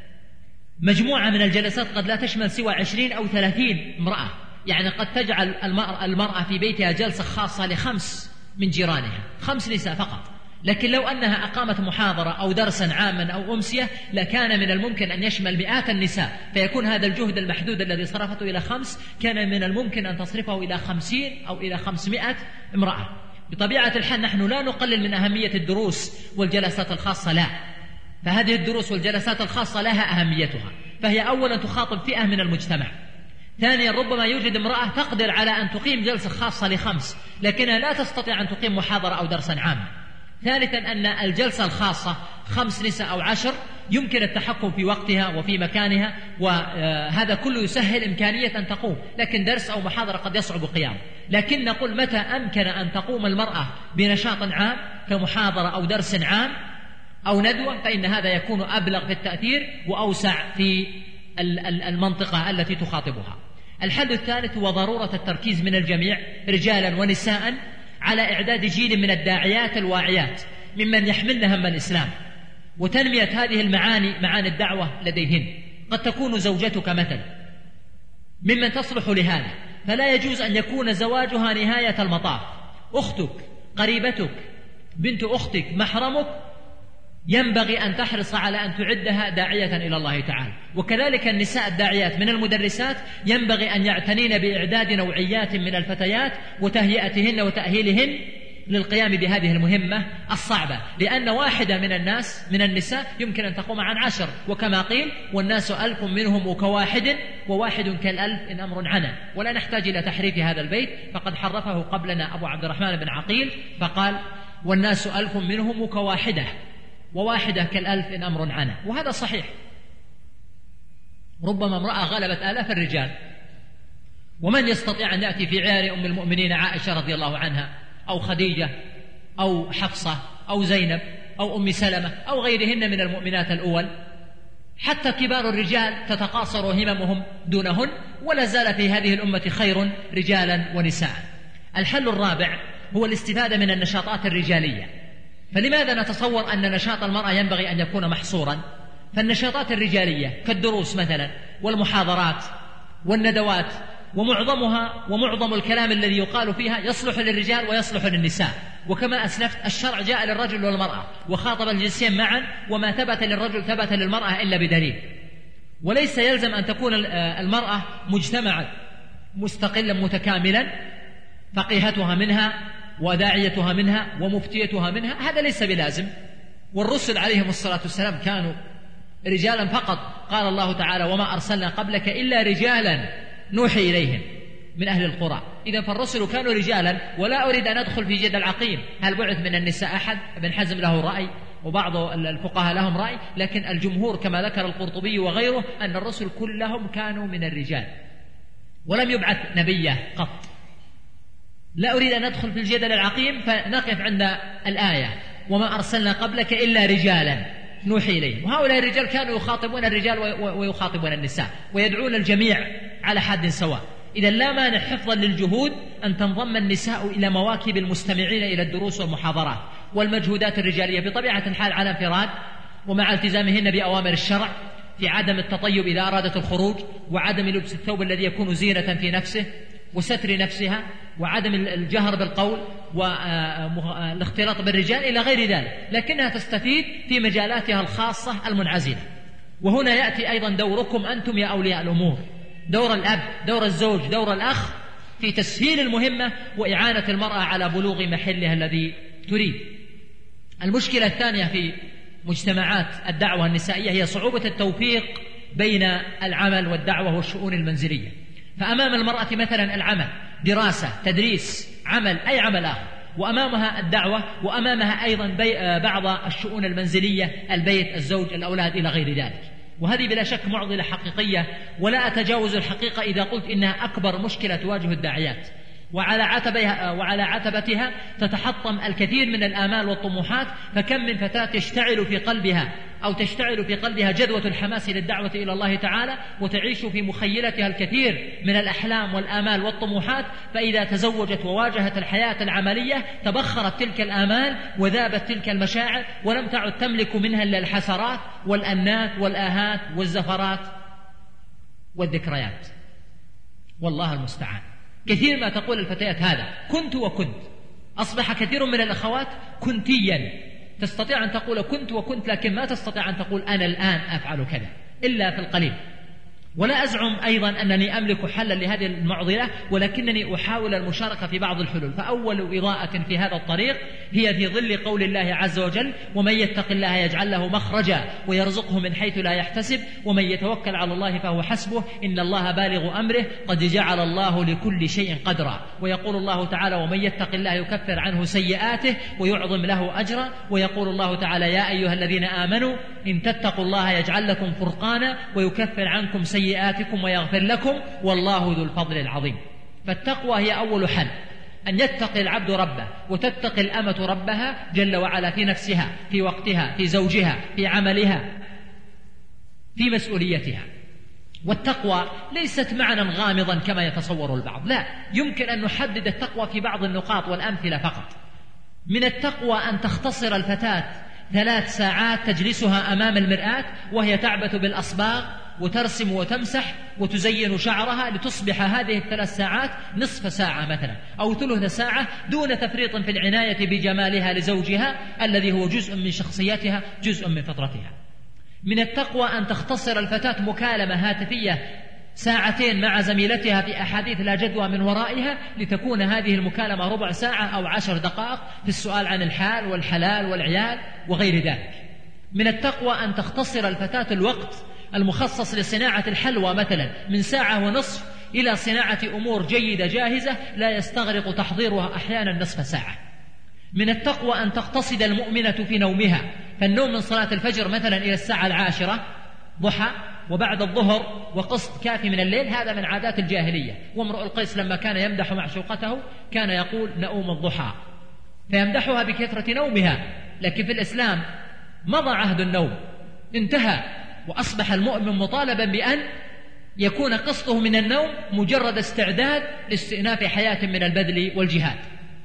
مجموعة من الجلسات قد لا تشمل سوى 20 أو 30 امرأة، يعني قد تجعل المرأة في بيتها جلسة خاصة ل5 من جيرانها، 5 نساء فقط، لكن لو أنها أقامت محاضرة أو درسا عاما أو أمسية لكان من الممكن أن يشمل مئات النساء، فيكون هذا الجهد المحدود الذي صرفته إلى 5 كان من الممكن أن تصرفه إلى 50 أو إلى 500 امرأة. بطبيعة الحال نحن لا نقلل من أهمية الدروس والجلسات الخاصة، لا، فهذه الدروس والجلسات الخاصة لها أهميتها، فهي أولا تخاطب فئة من المجتمع، ثانيا ربما يوجد امرأة تقدر على أن تقيم جلسة خاصة ل5 لكنها لا تستطيع أن تقيم محاضرة أو درسا عاما، ثالثا أن الجلسة الخاصة 5 نساء أو 10 يمكن التحكم في وقتها وفي مكانها، وهذا كله يسهل إمكانية أن تقوم، لكن درس أو محاضرة قد يصعب قيامه. لكن نقول متى أمكن أن تقوم المرأة بنشاط عام كمحاضرة أو درس عام أو ندوة، فإن هذا يكون أبلغ في التأثير وأوسع في المنطقة التي تخاطبها. الحل الثالث هو ضرورة التركيز من الجميع رجالا ونساء على إعداد جيل من الداعيات الواعيات ممن يحملن هم الإسلام وتنمية هذه معاني الدعوة لديهن. قد تكون زوجتك مثلا ممن تصلح لهذا، فلا يجوز أن يكون زواجها نهاية المطاف. أختك، قريبتك، بنت أختك، محرمك، ينبغي أن تحرص على أن تعدها داعية إلى الله تعالى. وكذلك النساء الداعيات من المدرسات ينبغي أن يعتنين بإعداد نوعيات من الفتيات وتهيئتهن وتأهيلهن للقيام بهذه المهمة الصعبة، لأن واحدة من النساء يمكن أن تقوم عن 10، وكما قيل والناس 1000 منهم كواحد وواحد كالألف إن أمر عنا. ولا نحتاج إلى تحريف هذا البيت، فقد حرفه قبلنا أبو عبد الرحمن بن عقيل فقال والناس 1000 منهم كواحدة وواحدة كالألف إن أمر عنا، وهذا صحيح. ربما امرأة غلبت آلاف الرجال، ومن يستطيع أن يأتي في عيار أم المؤمنين عائشة رضي الله عنها أو خديجة أو حفصة أو زينب أو أم سلمة أو غيرهن من المؤمنات الأول؟ حتى كبار الرجال تتقاصر هممهم دونهن، ولا زال في هذه الأمة خير رجالا ونساء. الحل الرابع هو الاستفادة من النشاطات الرجالية. فلماذا نتصور أن نشاط المرأة ينبغي أن يكون محصورا؟ فالنشاطات الرجالية كالدروس مثلا والمحاضرات والندوات ومعظم الكلام الذي يقال فيها يصلح للرجال ويصلح للنساء. وكما أسلفت الشرع جاء للرجل والمرأة وخاطب الجنسين معا، وما ثبت للرجل ثبت للمرأة إلا بدليل. وليس يلزم أن تكون المرأة مجتمعا مستقلا متكاملا، فقيهتها منها وداعيتها منها ومفتيتها منها، هذا ليس بلازم. والرسل عليهم الصلاة والسلام كانوا رجالا فقط، قال الله تعالى وما أرسلنا قبلك إلا رجالا نوحي إليهم من أهل القرى. إذا فالرسل كانوا رجالا. ولا أريد أن أدخل في جدل عقيم، هل بعث من النساء أحد؟ ابن حزم له رأي وبعض الفقهاء لهم رأي، لكن الجمهور كما ذكر القرطبي وغيره أن الرسل كلهم كانوا من الرجال ولم يبعث نبيه قط. لا أريد أن أدخل في الجدل العقيم، فنقف عند الآية وما أرسلنا قبلك إلا رجالا نوحي إليهم. وهؤلاء الرجال كانوا يخاطبون الرجال ويخاطبون النساء ويدعون الجميع على حد سواء. إذا لا مانع حفظا للجهود أن تنضم النساء إلى مواكب المستمعين إلى الدروس والمحاضرات والمجهودات الرجالية بطبيعة الحال على انفراد، ومع التزامهن بأوامر الشرع في عدم التطيب إذا أرادت الخروج، وعدم لبس الثوب الذي يكون زينة في نفسه وستر نفسها، وعدم الجهر بالقول والاختلاط بالرجال إلى غير ذلك، لكنها تستفيد في مجالاتها الخاصة المنعزلة. وهنا يأتي أيضا دوركم أنتم يا أولياء الأمور، دور الأب، دور الزوج، دور الأخ في تسهيل المهمة وإعانة المرأة على بلوغ محلها الذي تريد. المشكلة الثانية في مجتمعات الدعوة النسائية هي صعوبة التوفيق بين العمل والدعوة والشؤون المنزلية. فأمام المرأة مثلا العمل، دراسة، تدريس، عمل، أي عمل آخر، وأمامها الدعوة، وأمامها أيضا بعض الشؤون المنزلية، البيت، الزوج، الأولاد إلى غير ذلك. وهذه بلا شك معضلة حقيقية، ولا أتجاوز الحقيقة إذا قلت إنها أكبر مشكلة تواجه الداعيات، وعلى عتبتها تتحطم الكثير من الآمال والطموحات. فكم من فتاة تشتعل في قلبها جذوة الحماس للدعوة إلى الله تعالى، وتعيش في مخيلتها الكثير من الأحلام والآمال والطموحات، فإذا تزوجت وواجهت الحياة العملية تبخرت تلك الآمال وذابت تلك المشاعر، ولم تعد تملك منها إلا الحسرات والأنات والآهات والزفرات والذكريات. والله المستعان. كثير ما تقول الفتيات هذا كنت وكنت. أصبح كثير من الأخوات كنتيا، تستطيع أن تقول كنت وكنت، لكن ما تستطيع أن تقول أنا الآن أفعل كذا إلا في القليل. ولا أزعم أيضا أنني أملك حلا لهذه المعضلة، ولكنني أحاول المشاركة في بعض الحلول. فأول إضاءة في هذا الطريق هي في ظل قول الله عز وجل ومن يتق الله يجعل له مخرجا ويرزقه من حيث لا يحتسب ومن يتوكل على الله فهو حسبه إن الله بالغ أمره قد جعل الله لكل شيء قدرا. ويقول الله تعالى ومن يتق الله يكفر عنه سيئاته ويعظم له أجرا. ويقول الله تعالى يا أيها الذين آمنوا إن تتقوا الله يجعل لكم فرقانا ويكفر عنكم سيئاتكم ويغفر لكم والله ذو الفضل العظيم. فالتقوى هي أول حل، أن يتقي العبد ربه وتتقي الأمة ربها جل وعلا في نفسها، في وقتها، في زوجها، في عملها، في مسؤوليتها. والتقوى ليست معنى غامضا كما يتصور البعض، لا، يمكن أن نحدد التقوى في بعض النقاط والأمثلة فقط. من التقوى أن تختصر الفتاة 3 ساعات تجلسها أمام المرآة وهي تعبث بالأصباغ وترسم وتمسح وتزين شعرها، لتصبح هذه 3 ساعات نصف ساعة مثلا أو ثلث ساعة دون تفريط في العناية بجمالها لزوجها الذي هو جزء من شخصيتها، جزء من فطرتها. من التقوى أن تختصر الفتاة مكالمة هاتفية 2 مع زميلتها في أحاديث لا جدوى من ورائها، لتكون هذه المكالمة ربع ساعة أو 10 دقائق في السؤال عن الحال والحلال والعيال وغير ذلك. من التقوى أن تختصر الفتاة الوقت المخصص لصناعة الحلوى مثلا من 1.5 ساعة إلى صناعة أمور جيدة جاهزة لا يستغرق تحضيرها أحيانا نصف ساعة. من التقوى أن تقتصد المؤمنة في نومها، فالنوم من صلاة الفجر مثلا إلى 10:10 ضحى وبعد الظهر وقسط كافي من الليل، هذا من عادات الجاهلية. وامرؤ القيس لما كان يمدح معشوقته كان يقول نؤوم الضحى، فيمدحها بكثرة نومها. لكن في الإسلام مضى عهد النوم، انتهى، وأصبح المؤمن مطالبا بأن يكون قسطه من النوم مجرد استعداد لاستئناف حياة من البذل والجهاد.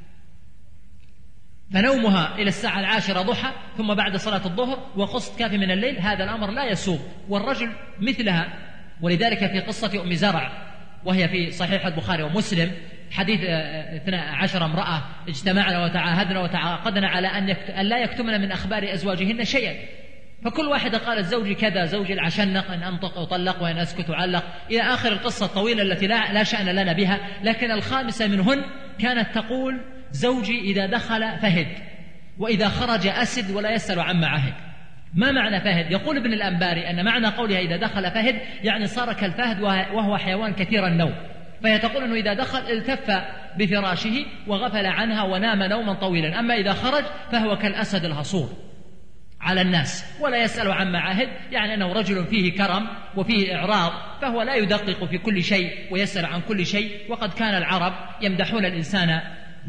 فنومها إلى 10:10 ضحى ثم بعد صلاة الظهر وقسط كافي من الليل، هذا الأمر لا يسوغ. والرجل مثلها. ولذلك في قصة أم زرع وهي في صحيح البخاري ومسلم حديث 12 امرأة اجتمعنا وتعاهدنا وتعاقدنا على أن لا يكتمن من أخبار أزواجهن شيئا، فكل واحدة قالت زوجي كذا، زوجي العشنق، إن أنطق أطلق وإن أسكت أعلق، إلى آخر القصة الطويلة التي لا شأن لنا بها. لكن الخامسة منهن كانت تقول زوجي إذا دخل فهد، وإذا خرج أسد ولا يسأل عما عهد. ما معنى فهد؟ يقول ابن الأنباري أن معنى قولها إذا دخل فهد يعني صار كالفهد وهو حيوان كثير النوم، فهي تقول أنه إذا دخل التف بفراشه وغفل عنها ونام نوما طويلا، أما إذا خرج فهو كالأسد الهصور على الناس ولا يسأل عما عهد، يعني أنه رجل فيه كرم وفيه إعراض، فهو لا يدقق في كل شيء ويسأل عن كل شيء. وقد كان العرب يمدحون الإنسان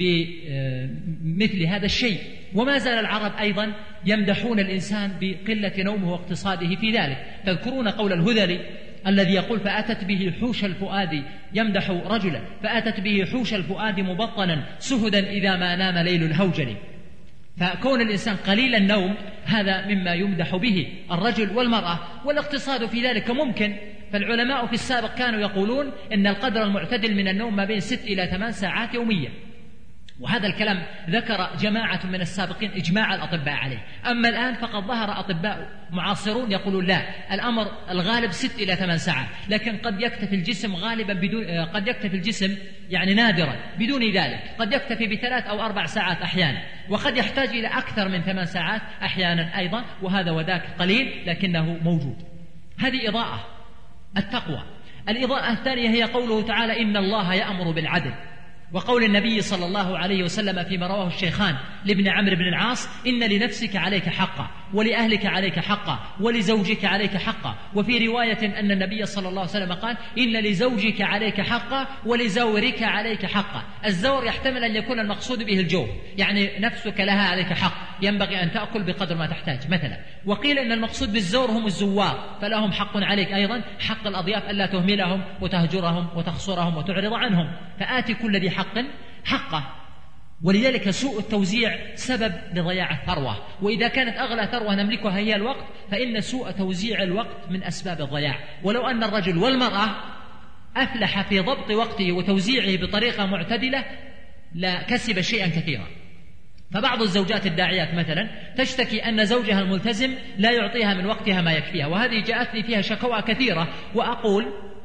بمثل هذا الشيء، وما زال العرب أيضا يمدحون الإنسان بقلة نومه واقتصاده في ذلك. تذكرون قول الهذلي الذي يقول فأتت به حوش الفؤاد، يمدح رجلا فأتت به حوش الفؤاد مبطنا سهدا إذا ما نام ليل الهوجل. فكون الإنسان قليل النوم هذا مما يمدح به الرجل والمرأة، والاقتصاد في ذلك ممكن. فالعلماء في السابق كانوا يقولون إن القدر المعتدل من النوم ما بين 6 إلى 8 ساعات يوميا، وهذا الكلام ذكر جماعة من السابقين إجماع الأطباء عليه. أما الآن فقد ظهر أطباء معاصرون يقولون لا، الأمر الغالب 6 إلى 8 ساعات، لكن قد يكتفي الجسم غالبا قد يكتفي الجسم يعني نادرا بدون ذلك، قد يكتفي ب3 أو 4 ساعات أحيانا، وقد يحتاج إلى أكثر من 8 ساعات أحيانا أيضا، وهذا وذاك قليل لكنه موجود. هذه إضاءة التقوى. الإضاءة الثانية هي قوله تعالى إن الله يأمر بالعدل، وقول النبي صلى الله عليه وسلم فيما رواه الشيخان لابن عمرو بن العاص إن لنفسك عليك حقا، ولأهلك عليك حقا، ولزوجك عليك حقا. وفي رواية أن النبي صلى الله عليه وسلم قال إن لزوجك عليك حقا ولزورك عليك حقا. الزور يحتمل أن يكون المقصود به الجور، يعني نفسك لها عليك حق، ينبغي أن تأكل بقدر ما تحتاج مثلا. وقيل إن المقصود بالزور هم الزوار، فلهم حق عليك أيضا، حق الأضياف ألا تهملهم وتهجرهم وتخصرهم وتعرض عنهم، فآتي كل ذي حق حقه. ولذلك سوء التوزيع سبب لضياع الثروة، وإذا كانت أغلى ثروة نملكها هي الوقت، فإن سوء توزيع الوقت من أسباب الضياع. ولو أن الرجل والمرأة أفلح في ضبط وقته وتوزيعه بطريقة معتدلة لكسب شيئا كثيرا. فبعض الزوجات الداعيات مثلا تشتكي أن زوجها الملتزم لا يعطيها من وقتها ما يكفيها، وهذه جاءتني فيها شكوى كثيرة، وأقول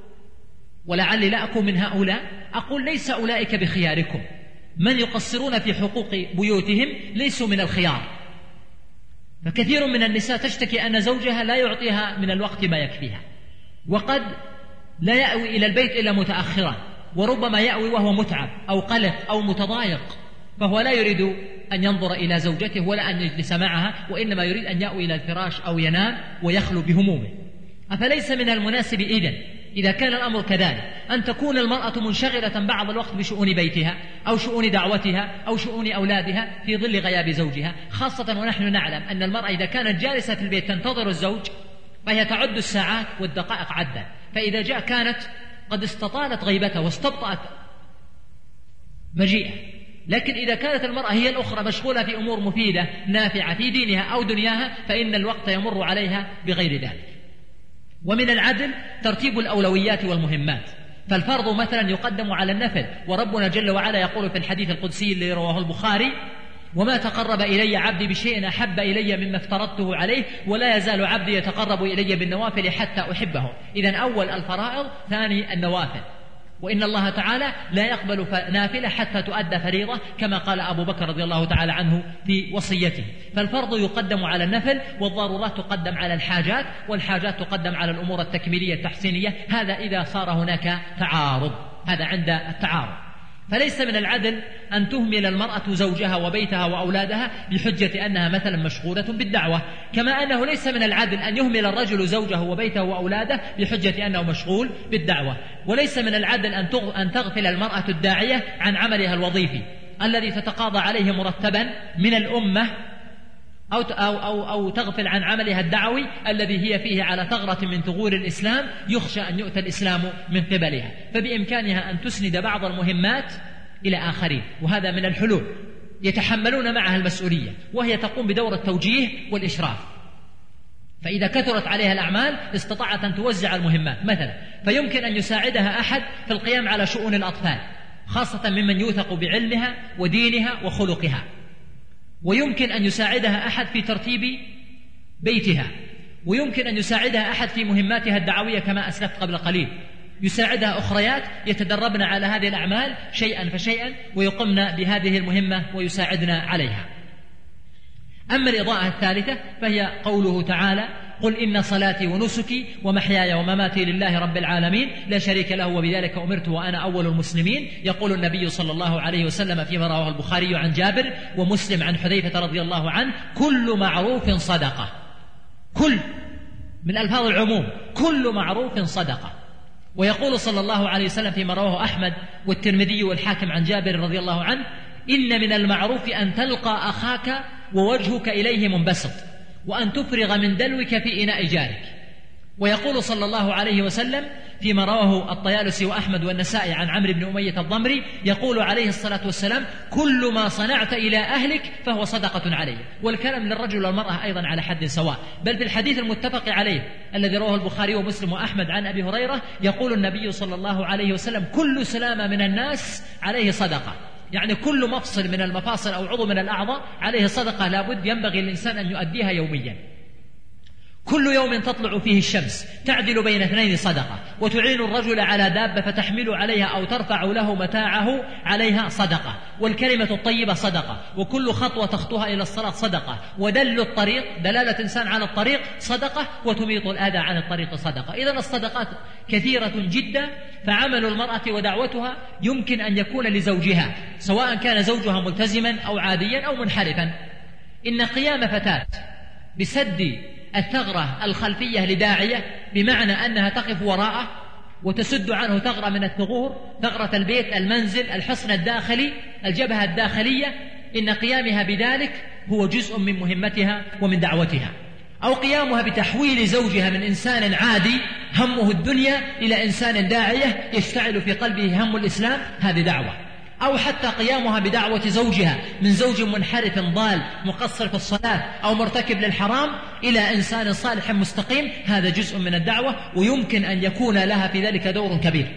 ولعلي لا أكون من هؤلاء، أقول ليس أولئك بخياركم، من يقصرون في حقوق بيوتهم ليسوا من الخيار. فكثير من النساء تشتكي أن زوجها لا يعطيها من الوقت ما يكفيها، وقد لا يأوي إلى البيت إلا متأخرا، وربما يأوي وهو متعب أو قلق أو متضايق، فهو لا يريد أن ينظر إلى زوجته ولا أن يجلس معها، وإنما يريد أن يأوي إلى الفراش أو ينام ويخلو بهمومه. أفليس من المناسب إذا كان الأمر كذلك أن تكون المرأة منشغلة بعض الوقت بشؤون بيتها أو شؤون دعوتها أو شؤون أولادها في ظل غياب زوجها، خاصة ونحن نعلم أن المرأة إذا كانت جالسة في البيت تنتظر الزوج فهي تعد الساعات والدقائق عدا، فإذا جاء كانت قد استطالت غيبته واستبطأت مجيئه. لكن إذا كانت المرأة هي الأخرى مشغولة في أمور مفيدة نافعة في دينها أو دنياها فإن الوقت يمر عليها بغير ذلك. ومن العدل ترتيب الأولويات والمهمات، فالفرض مثلا يقدم على النفل، وربنا جل وعلا يقول في الحديث القدسي الذي رواه البخاري وما تقرب إلي عبدي بشيء أحب إلي مما افترضته عليه ولا يزال عبدي يتقرب إلي بالنوافل حتى أحبه. إذن أول الفرائض، ثاني النوافل. وإن الله تعالى لا يقبل نافلة حتى تؤدى فريضة، كما قال أبو بكر رضي الله تعالى عنه في وصيته. فالفرض يقدم على النفل، والضرورات تقدم على الحاجات، والحاجات تقدم على الأمور التكميلية التحسينية، هذا إذا صار هناك تعارض، هذا عند التعارض. فليس من العدل أن تهمل المرأة زوجها وبيتها وأولادها بحجة أنها مثلا مشغولة بالدعوة، كما أنه ليس من العدل أن يهمل الرجل زوجه وبيته وأولاده بحجة أنه مشغول بالدعوة. وليس من العدل أن تغفل المرأة الداعية عن عملها الوظيفي الذي تتقاضى عليه مرتبا من الأمة، أو تغفل عن عملها الدعوي الذي هي فيه على ثغرة من ثغور الإسلام يخشى أن يؤتى الإسلام من قبلها، فبإمكانها أن تسند بعض المهمات إلى آخرين، وهذا من الحلول يتحملون معها المسؤولية، وهي تقوم بدور التوجيه والإشراف. فإذا كثرت عليها الأعمال استطاعت أن توزع المهمات مثلا، فيمكن أن يساعدها أحد في القيام على شؤون الأطفال، خاصة ممن يوثق بعلمها ودينها وخلقها، ويمكن أن يساعدها أحد في ترتيب بيتها، ويمكن أن يساعدها أحد في مهماتها الدعوية كما أسلفت قبل قليل، يساعدها أخريات يتدربن على هذه الأعمال شيئا فشيئا ويقمن بهذه المهمة ويساعدن عليها. أما الإضاءة الثالثة فهي قوله تعالى: قل إن صلاتي ونسكي ومحياي ومماتي لله رب العالمين لا شريك له وبذلك أمرت وأنا أول المسلمين. يقول النبي صلى الله عليه وسلم فيما رواه البخاري عن جابر ومسلم عن حذيفة رضي الله عنه: كل معروف صدقة. كل من ألفاظ العموم، كل معروف صدقة. ويقول صلى الله عليه وسلم فيما رواه أحمد والترمذي والحاكم عن جابر رضي الله عنه: إن من المعروف أن تلقى أخاك ووجهك إليه منبسط، وأن تفرغ من دلوك في إناء جارك. ويقول صلى الله عليه وسلم فيما رواه الطيالسي وأحمد والنسائي عن عمرو بن أمية الضمري، يقول عليه الصلاة والسلام: كل ما صنعت إلى أهلك فهو صدقة عليه. والكلام للرجل والمرأة أيضا على حد سواء، بل في الحديث المتفق عليه الذي رواه البخاري ومسلم وأحمد عن أبي هريرة يقول النبي صلى الله عليه وسلم: كل سلامة من الناس عليه صدقة، يعني كل مفصل من المفاصل أو عضو من الأعضاء عليه صدقة لابد ينبغي للإنسان أن يؤديها يوميا. كل يوم تطلع فيه الشمس تعدل بين اثنين صدقة، وتعين الرجل على دابة فتحمل عليها أو ترفع له متاعه عليها صدقة، والكلمة الطيبة صدقة، وكل خطوة تخطوها إلى الصلاة صدقة، ودل الطريق دلالة إنسان على الطريق صدقة، وتميط الأذى عن الطريق صدقة. إذن الصدقات كثيرة جدا، فعمل المرأة ودعوتها يمكن أن يكون لزوجها سواء كان زوجها ملتزما أو عاديا أو منحرفا. إن قيام فتاة بسد الثغرة الخلفية لداعية، بمعنى أنها تقف وراءه وتسد عنه ثغرة من الثغور، ثغرة البيت، المنزل، الحصن الداخلي، الجبهة الداخلية، إن قيامها بذلك هو جزء من مهمتها ومن دعوتها. أو قيامها بتحويل زوجها من إنسان عادي همه الدنيا إلى إنسان داعية يشتعل في قلبه هم الإسلام، هذه دعوة. أو حتى قيامها بدعوة زوجها من زوج منحرف ضال مقصر في الصلاة أو مرتكب للحرام إلى إنسان صالح مستقيم، هذا جزء من الدعوة، ويمكن أن يكون لها في ذلك دور كبير.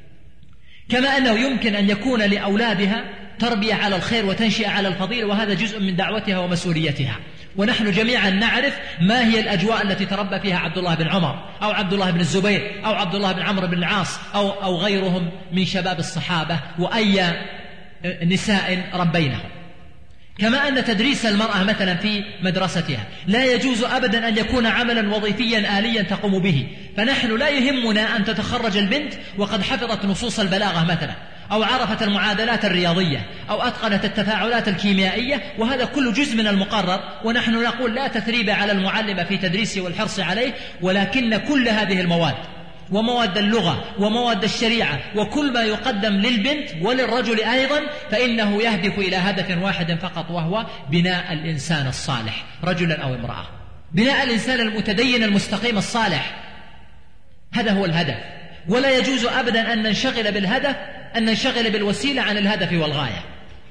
كما أنه يمكن أن يكون لأولادها تربية على الخير وتنشئة على الفضيلة، وهذا جزء من دعوتها ومسؤوليتها. ونحن جميعا نعرف ما هي الأجواء التي تربى فيها عبد الله بن عمر أو عبد الله بن الزبير أو عبد الله بن عمرو بن العاص أو غيرهم من شباب الصحابة، وأي نساء ربينهم. كما أن تدريس المرأة مثلا في مدرستها لا يجوز أبدا أن يكون عملا وظيفيا آليا تقوم به، فنحن لا يهمنا أن تتخرج البنت وقد حفظت نصوص البلاغة مثلا، أو عرفت المعادلات الرياضية، أو أتقنت التفاعلات الكيميائية، وهذا كل جزء من المقرر. ونحن نقول لا تثريب على المعلم في تدريسه والحرص عليه، ولكن كل هذه المواد ومواد اللغة ومواد الشريعة وكل ما يقدم للبنت وللرجل أيضا فإنه يهدف إلى هدف واحد فقط، وهو بناء الإنسان الصالح رجلا أو امرأة، بناء الإنسان المتدين المستقيم الصالح، هذا هو الهدف. ولا يجوز أبدا أن ننشغل بالهدف، أن ننشغل بالوسيلة عن الهدف والغاية.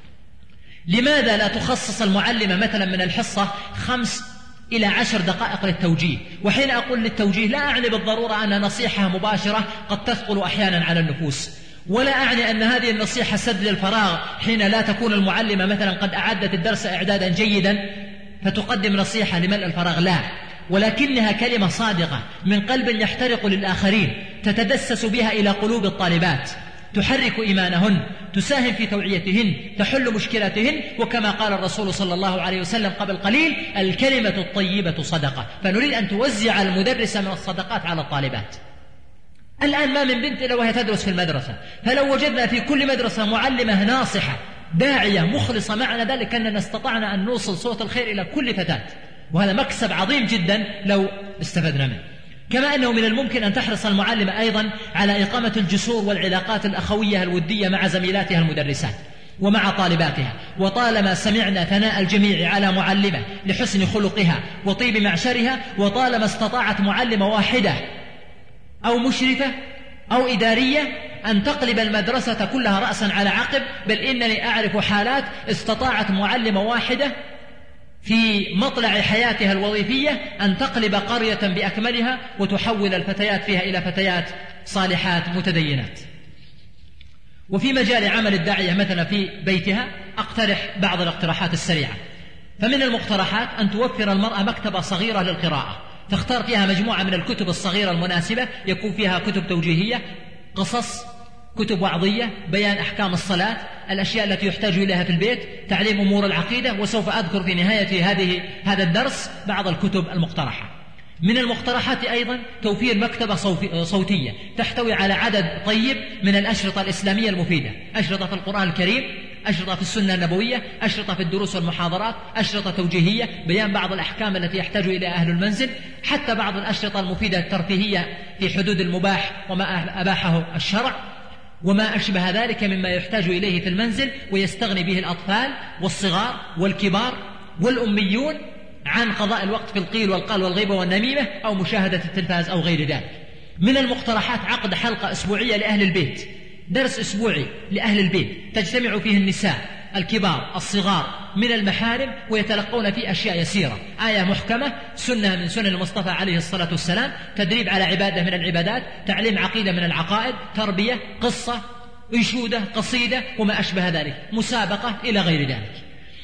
لماذا لا تخصص المعلمة مثلا من الحصة 5 إلى 10 دقائق للتوجيه؟ وحين أقول للتوجيه لا أعني بالضرورة أن نصيحة مباشرة قد تثقل أحيانا على النفوس، ولا أعني أن هذه النصيحة سد للفراغ حين لا تكون المعلمة مثلا قد أعدت الدرس إعدادا جيدا فتقدم نصيحة لملء الفراغ، لا، ولكنها كلمة صادقة من قلب يحترق للآخرين تتدسس بها إلى قلوب الطالبات، تحرك إيمانهن، تساهم في توعيتهن، تحل مشكلاتهن. وكما قال الرسول صلى الله عليه وسلم قبل قليل: الكلمة الطيبة صدقة. فنريد أن توزع المدرسة من الصدقات على الطالبات. الآن ما من بنت إلا وهي تدرس في المدرسة، فلو وجدنا في كل مدرسة معلمة ناصحة داعية مخلصة، معنى ذلك أننا استطعنا أن نوصل صوت الخير إلى كل فتاة، وهذا مكسب عظيم جدا لو استفدنا منه. كما أنه من الممكن أن تحرص المعلمة أيضا على إقامة الجسور والعلاقات الأخوية الودية مع زميلاتها المدرسات ومع طالباتها. وطالما سمعنا ثناء الجميع على معلمة لحسن خلقها وطيب معشرها، وطالما استطاعت معلمة واحدة أو مشرفة أو إدارية أن تقلب المدرسة كلها رأسا على عقب، بل إنني أعرف حالات استطاعت معلمة واحدة في مطلع حياتها الوظيفية أن تقلب قرية بأكملها وتحول الفتيات فيها إلى فتيات صالحات متدينات. وفي مجال عمل الداعية مثلا في بيتها أقترح بعض الاقتراحات السريعة. فمن المقترحات أن توفر المرأة مكتبة صغيرة للقراءة، تختار فيها مجموعة من الكتب الصغيرة المناسبة، يكون فيها كتب توجيهية، قصص، كتب وعظية، بيان أحكام الصلاة، الأشياء التي يحتاج إليها في البيت، تعليم أمور العقيدة. وسوف أذكر في نهاية هذا الدرس بعض الكتب المقترحة. من المقترحات أيضا توفير مكتبة صوتية تحتوي على عدد طيب من الأشرطة الإسلامية المفيدة، أشرطة في القرآن الكريم، أشرطة في السنة النبوية، أشرطة في الدروس والمحاضرات، أشرطة توجيهية بيان بعض الأحكام التي يحتاج إلى أهل المنزل، حتى بعض الأشرطة المفيدة الترفيهية في حدود المباح وما أباحه الشرع، وما أشبه ذلك مما يحتاج إليه في المنزل ويستغني به الأطفال والصغار والكبار والأميون عن قضاء الوقت في القيل والقال والغيبة والنميمة أو مشاهدة التلفاز أو غير ذلك. من المقترحات عقد حلقة أسبوعية لأهل البيت، درس أسبوعي لأهل البيت تجتمع فيه النساء الكبار الصغار من المحارم ويتلقون فيه أشياء يسيرة، آية محكمة، سنة من سنن المصطفى عليه الصلاة والسلام، تدريب على عبادة من العبادات، تعليم عقيدة من العقائد، تربية، قصة، انشودة، قصيدة وما أشبه ذلك، مسابقة إلى غير ذلك.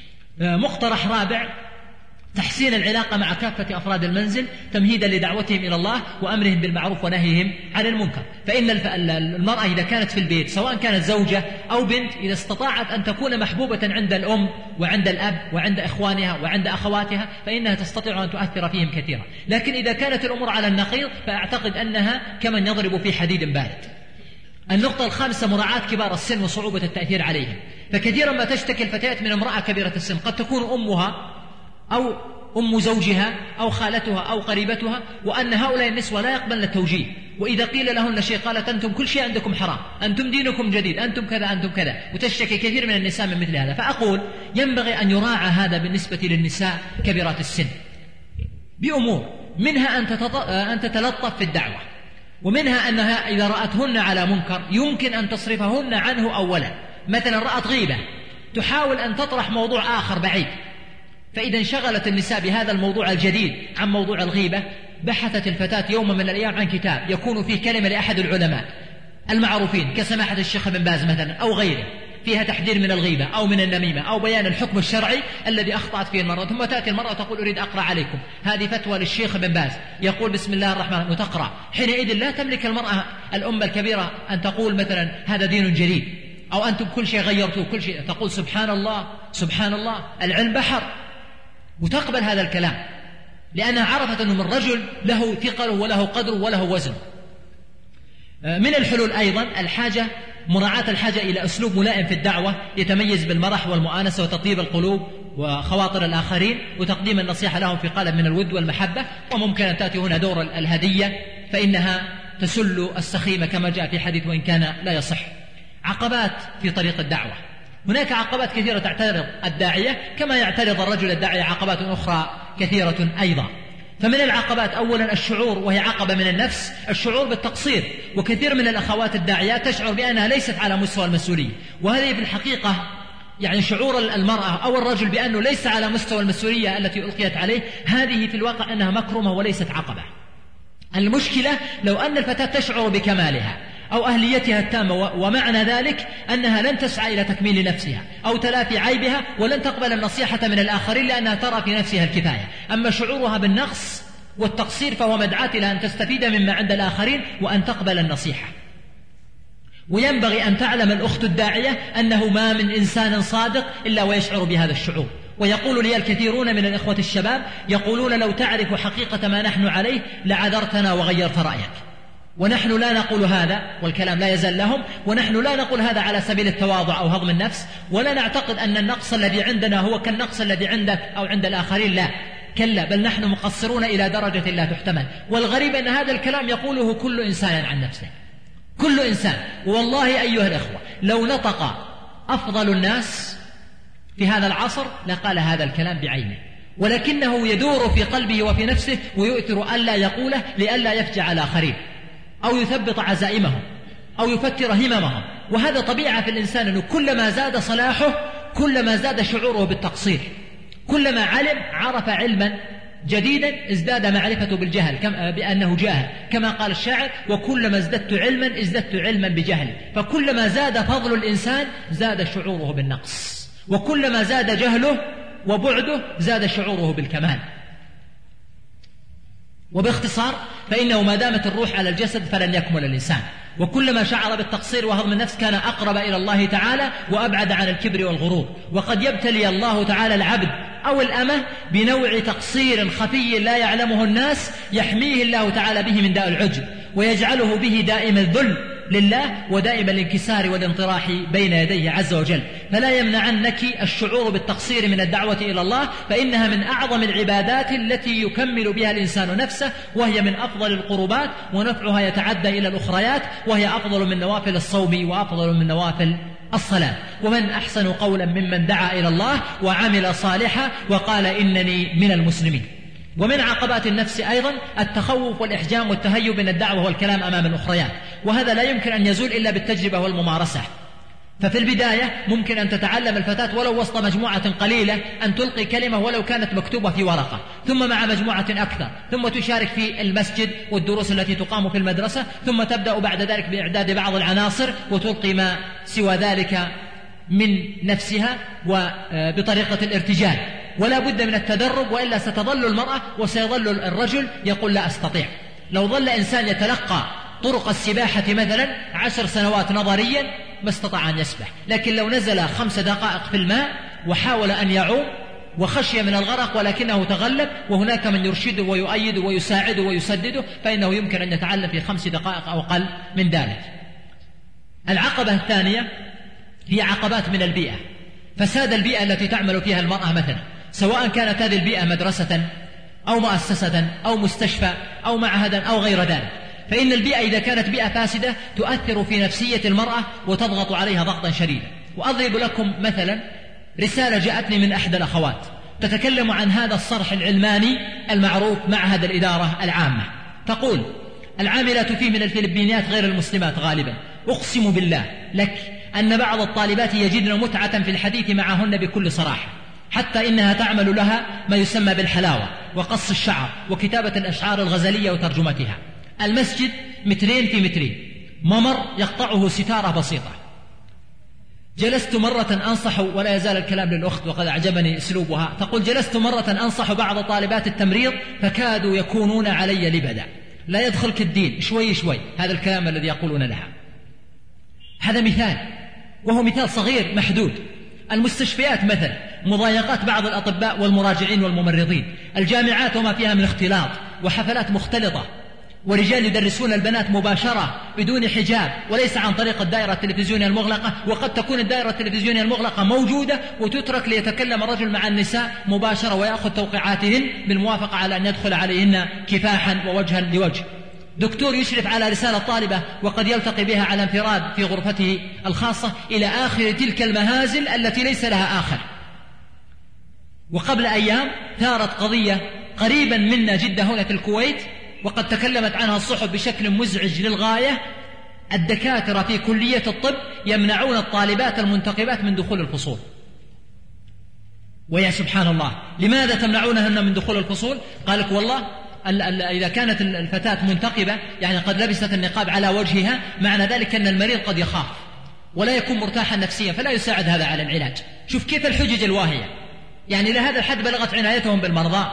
مقترح رابع تحسين العلاقة مع كافة أفراد المنزل تمهيدا لدعوتهم إلى الله وأمرهم بالمعروف ونهيهم عن المنكر. فإن المرأة إذا كانت في البيت سواء كانت زوجة أو بنت، إذا استطاعت أن تكون محبوبة عند الأم وعند الأب وعند إخوانها وعند أخواتها فإنها تستطيع أن تؤثر فيهم كثيرا. لكن إذا كانت الأمور على النقيض فأعتقد أنها كمن يضرب في حديد بارد. النقطة الخامسة مراعاة كبار السن وصعوبة التأثير عليهم. فكثيرا ما تشتكي الفتيات من امرأة كبيرة السن، قد تكون أمها أو أم زوجها أو خالتها أو قريبتها، وأن هؤلاء النسوة لا يقبلن التوجيه، وإذا قيل لهن شيء قالت أنتم كل شيء عندكم حرام، أنتم دينكم جديد، أنتم كذا أنتم كذا، وتشتكي كثير من النساء من مثل هذا. فأقول ينبغي أن يراعى هذا بالنسبة للنساء كبيرات السن بأمور، منها أن تتلطف في الدعوة، ومنها أنها إذا رأتهن على منكر يمكن أن تصرفهن عنه أولا. مثلا رأت غيبة تحاول أن تطرح موضوع آخر بعيد، فإذا انشغلت النساء بهذا الموضوع الجديد عن موضوع الغيبة، بحثت الفتاة يوم من الأيام عن كتاب يكون فيه كلمة لأحد العلماء المعروفين كسماحة الشيخ بن باز مثلا أو غيره، فيها تحذير من الغيبة أو من النميمة أو بيان الحكم الشرعي الذي أخطأت فيه المرأة، ثم تأتي المرأة تقول أريد أقرأ عليكم، هذه فتوى للشيخ بن باز يقول بسم الله الرحمن الرحيم، وتقرأ. حينئذ لا تملك المرأة الأم الكبيرة أن تقول مثلا هذا دين جديد أو أنتم كل شيء غيرتوا كل شيء، تقول سبحان الله سبحان الله العلم بحر، وتقبل هذا الكلام لأنها عرفت أنه من رجل له ثقله وله قدره وله وزن. من الحلول أيضا مراعاة الحاجة إلى أسلوب ملائم في الدعوة يتميز بالمرح والمؤانسة وتطيب القلوب وخواطر الآخرين وتقديم النصيحة لهم في قالب من الود والمحبة. وممكن أن تأتي هنا دور الهدية فإنها تسل السخيمة كما جاء في حديث وإن كان لا يصح. عقبات في طريق الدعوة، هناك عقبات كثيرة تعترض الداعية كما يعترض الرجل الداعية عقبات أخرى كثيرة أيضا. فمن العقبات أولا الشعور، وهي عقبة من النفس، الشعور بالتقصير، وكثير من الأخوات الداعيات تشعر بأنها ليست على مستوى المسؤولية، وهذه في الحقيقة يعني شعور المرأة أو الرجل بأنه ليس على مستوى المسؤولية التي ألقيت عليه، هذه في الواقع أنها مكرمة وليست عقبة. المشكلة لو أن الفتاة تشعر بكمالها أو أهليتها التامة ومعنى ذلك أنها لن تسعى إلى تكميل نفسها أو تلافي عيبها ولن تقبل النصيحة من الآخرين لأنها ترى في نفسها الكفاية. أما شعورها بالنقص والتقصير فهو مدعاة إلى أن تستفيد مما عند الآخرين وأن تقبل النصيحة. وينبغي أن تعلم الأخت الداعية أنه ما من إنسان صادق إلا ويشعر بهذا الشعور. ويقول لي الكثيرون من الإخوة الشباب يقولون لو تعرف حقيقة ما نحن عليه لعذرتنا وغيرت رأيك. ونحن لا نقول هذا، والكلام لا يزال لهم، ونحن لا نقول هذا على سبيل التواضع أو هضم النفس، ولا نعتقد أن النقص الذي عندنا هو كالنقص الذي عندك أو عند الآخرين، لا كلا، بل نحن مقصرون إلى درجة لا تحتمل. والغريب أن هذا الكلام يقوله كل إنسان عن نفسه، كل إنسان. والله أيها الإخوة لو نطق أفضل الناس في هذا العصر لقال هذا الكلام بعينه، ولكنه يدور في قلبه وفي نفسه ويؤثر ألا يقوله لئلا يفجع الآخرين أو يثبط عزائمهم أو يفتر هممهم. وهذا طبيعة في الإنسان، أنه كلما زاد صلاحه كلما زاد شعوره بالتقصير، كلما عرف علما جديدا ازداد معرفته بالجهل بأنه جاهل، كما قال الشاعر وكلما ازددت علما ازددت علما بجهل. فكلما زاد فضل الإنسان زاد شعوره بالنقص، وكلما زاد جهله وبعده زاد شعوره بالكمال. وباختصار فإنه ما دامت الروح على الجسد فلن يكمل الإنسان، وكلما شعر بالتقصير وهضم النفس كان أقرب إلى الله تعالى وأبعد عن الكبر والغرور. وقد يبتلي الله تعالى العبد أو الأمة بنوع تقصير خفي لا يعلمه الناس يحميه الله تعالى به من داء العجب، ويجعله به دائم الذل لله ودائم الانكسار والانطراح بين يديه عز وجل. فلا يمنعنك الشعور بالتقصير من الدعوة إلى الله، فإنها من أعظم العبادات التي يكمل بها الإنسان نفسه، وهي من أفضل القربات، ونفعها يتعدى إلى الأخريات، وهي أفضل من نوافل الصوم وأفضل من نوافل الصلاة. ومن أحسن قولا ممن دعا إلى الله وعمل صالحا وقال إنني من المسلمين. ومن عقبات النفس أيضا التخوف والإحجام والتهيب من الدعوة والكلام أمام الأخريات، وهذا لا يمكن أن يزول إلا بالتجربة والممارسة. ففي البداية ممكن أن تتعلم الفتاة ولو وسط مجموعة قليلة أن تلقي كلمة ولو كانت مكتوبة في ورقة، ثم مع مجموعة أكثر، ثم تشارك في المسجد والدروس التي تقام في المدرسة، ثم تبدأ بعد ذلك بإعداد بعض العناصر وتلقي ما سوى ذلك من نفسها وبطريقة الارتجال. ولا بد من التدرب، وإلا ستظل المرأة وسيظل الرجل يقول لا أستطيع. لو ظل إنسان يتلقى طرق السباحة مثلا 10 سنوات نظريا ما استطاع أن يسبح، لكن لو نزل 5 دقائق في الماء وحاول أن يعوم وخشي من الغرق ولكنه تغلب وهناك من يرشده ويؤيده ويساعده ويسدده، فإنه يمكن أن يتعلم في 5 دقائق أو أقل من ذلك. العقبة الثانية هي عقبات من البيئة، فساد البيئة التي تعمل فيها المرأة مثلا، سواء كانت هذه البيئة مدرسة أو مؤسسة أو مستشفى أو معهدا أو غير ذلك. فإن البيئة إذا كانت بيئة فاسدة تؤثر في نفسية المرأة وتضغط عليها ضغطا شديدا. وأضرب لكم مثلا رسالة جاءتني من أحد الأخوات تتكلم عن هذا الصرح العلماني المعروف معهد الإدارة العامة. تقول: العاملات فيه من الفلبينيات غير المسلمات غالبا، أقسم بالله لك أن بعض الطالبات يجدن متعة في الحديث معهن بكل صراحة، حتى إنها تعمل لها ما يسمى بالحلاوة وقص الشعر وكتابة الأشعار الغزلية وترجمتها. المسجد 2 في 2، ممر يقطعه ستارة بسيطة. جلست مرة أنصح، ولا يزال الكلام للأخت وقد أعجبني أسلوبها، تقول: جلست مرة أنصح بعض طالبات التمريض فكادوا يكونون علي لبدا، لا يدخلك الدين شوي شوي، هذا الكلام الذي يقولون لها. هذا مثال، وهو مثال صغير محدود. المستشفيات مثلا مضايقات بعض الأطباء والمراجعين والممرضين، الجامعات وما فيها من اختلاط وحفلات مختلطة، ورجال يدرسون البنات مباشرة بدون حجاب وليس عن طريق الدائرة التلفزيونية المغلقة، وقد تكون الدائرة التلفزيونية المغلقة موجودة وتترك ليتكلم الرجل مع النساء مباشرة ويأخذ توقيعاتهن بالموافقة على أن يدخل عليهن كفاحا ووجها لوجه. دكتور يشرف على رسالة طالبة وقد يلتقي بها على انفراد في غرفته الخاصة إلى آخر تلك المهازل التي ليس لها آخر. وقبل أيام ثارت قضية قريبا منا جدا هنا في الكويت، وقد تكلمت عنها الصحف بشكل مزعج للغاية. الدكاترة في كلية الطب يمنعون الطالبات المنتقبات من دخول الفصول. ويا سبحان الله، لماذا تمنعونهن من دخول الفصول؟ قال لك والله إذا كانت الفتاة منتقبة يعني قد لبست النقاب على وجهها، معنى ذلك أن المريض قد يخاف ولا يكون مرتاحا نفسيا، فلا يساعد هذا على العلاج. شوف كيف الحجج الواهية، يعني لهذا الحد بلغت عنايتهم بالمرضى.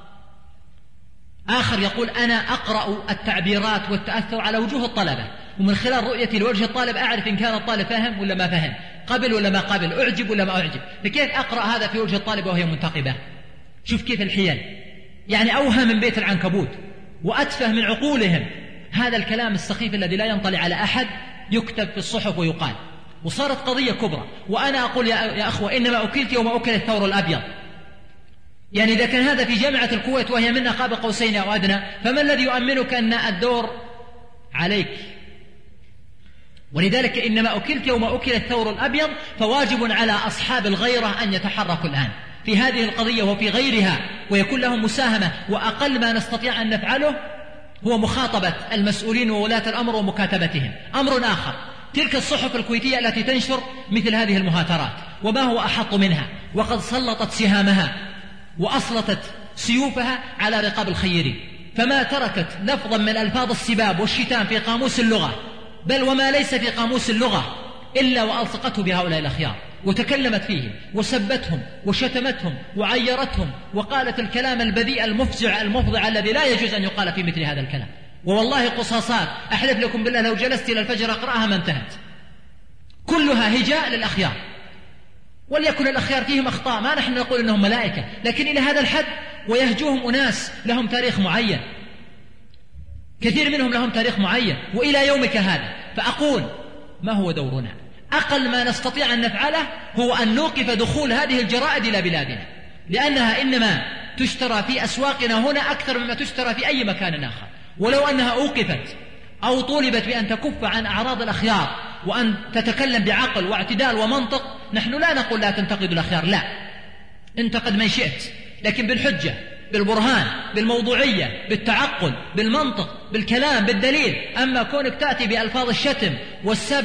آخر يقول: أنا أقرأ التعبيرات والتأثر على وجوه الطلبة، ومن خلال رؤيتي لوجه الطالب أعرف إن كان الطالب فاهم ولا ما فهم، قبل ولا ما قبل، أعجب ولا ما أعجب. فكيف أقرأ هذا في وجه الطالب وهي منتقبة؟ شوف كيف الحيل، يعني أوهى من بيت العنكبوت وأتفه من عقولهم. هذا الكلام السخيف الذي لا ينطلي على أحد يكتب في الصحف ويقال، وصارت قضية كبرى. وأنا أقول يا أخوة، إنما أكلت يوم أكل الثور الأبيض. يعني إذا كان هذا في جامعة الكويت وهي منا قاب قوسين أو أدنى، فما الذي يؤمنك أن الدور عليك؟ ولذلك إنما أكلت يوم أكل الثور الأبيض، فواجب على أصحاب الغيرة أن يتحركوا الآن في هذه القضية وفي غيرها ويكون لهم مساهمة. وأقل ما نستطيع أن نفعله هو مخاطبة المسؤولين وولاة الأمر ومكاتبتهم. أمر آخر، تلك الصحف الكويتية التي تنشر مثل هذه المهاترات، وما هو أحط منها، وقد سلطت سهامها وأسلطت سيوفها على رقاب الخيرين، فما تركت لفظا من ألفاظ السباب والشتام في قاموس اللغة، بل وما ليس في قاموس اللغة، إلا وألصقته بهؤلاء الأخيار. وتكلمت فيهم وسبتهم وشتمتهم وعيرتهم وقالت الكلام البذيء المفزع المفضع الذي لا يجوز أن يقال في مثل هذا الكلام. والله قصاصات أحلف لكم بالله لو جلست إلى الفجر أقرأها ما انتهت، كلها هجاء للأخيار. وليكن الأخيار فيهم أخطاء، ما نحن نقول إنهم ملائكة، لكن إلى هذا الحد. ويهجوهم أناس لهم تاريخ معين، كثير منهم لهم تاريخ معين وإلى يومك هذا. فأقول ما هو دورنا؟ أقل ما نستطيع أن نفعله هو أن نوقف دخول هذه الجرائد إلى بلادنا، لأنها إنما تشترى في أسواقنا هنا أكثر مما تشترى في أي مكان آخر. ولو أنها أوقفت أو طولبت بأن تكف عن أعراض الأخيار وأن تتكلم بعقل واعتدال ومنطق، نحن لا نقول لا تنتقد الأخيار، لا، انتقد من شئت، لكن بالحجة، بالبرهان، بالموضوعية، بالتعقل، بالمنطق، بالكلام، بالدليل. أما كونك تأتي بألفاظ الشتم والسب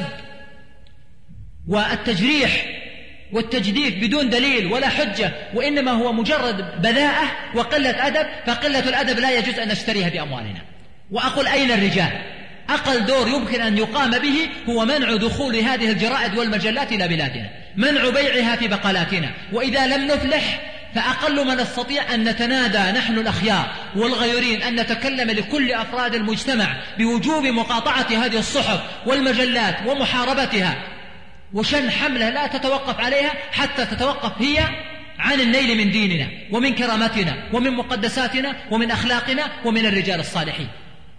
والتجريح والتجديف بدون دليل ولا حجة، وإنما هو مجرد بذاءة وقلة أدب، فقلة الأدب لا يجوز أن نشتريها بأموالنا. وأقول أين الرجال؟ أقل دور يمكن أن يقام به هو منع دخول هذه الجرائد والمجلات إلى بلادنا، منع بيعها في بقالاتنا. وإذا لم نفلح فأقل ما نستطيع أن نتنادى نحن الأخيار والغيورين، أن نتكلم لكل أفراد المجتمع بوجوب مقاطعة هذه الصحف والمجلات ومحاربتها، وشن حملة لا تتوقف عليها حتى تتوقف هي عن النيل من ديننا ومن كرامتنا ومن مقدساتنا ومن أخلاقنا ومن الرجال الصالحين.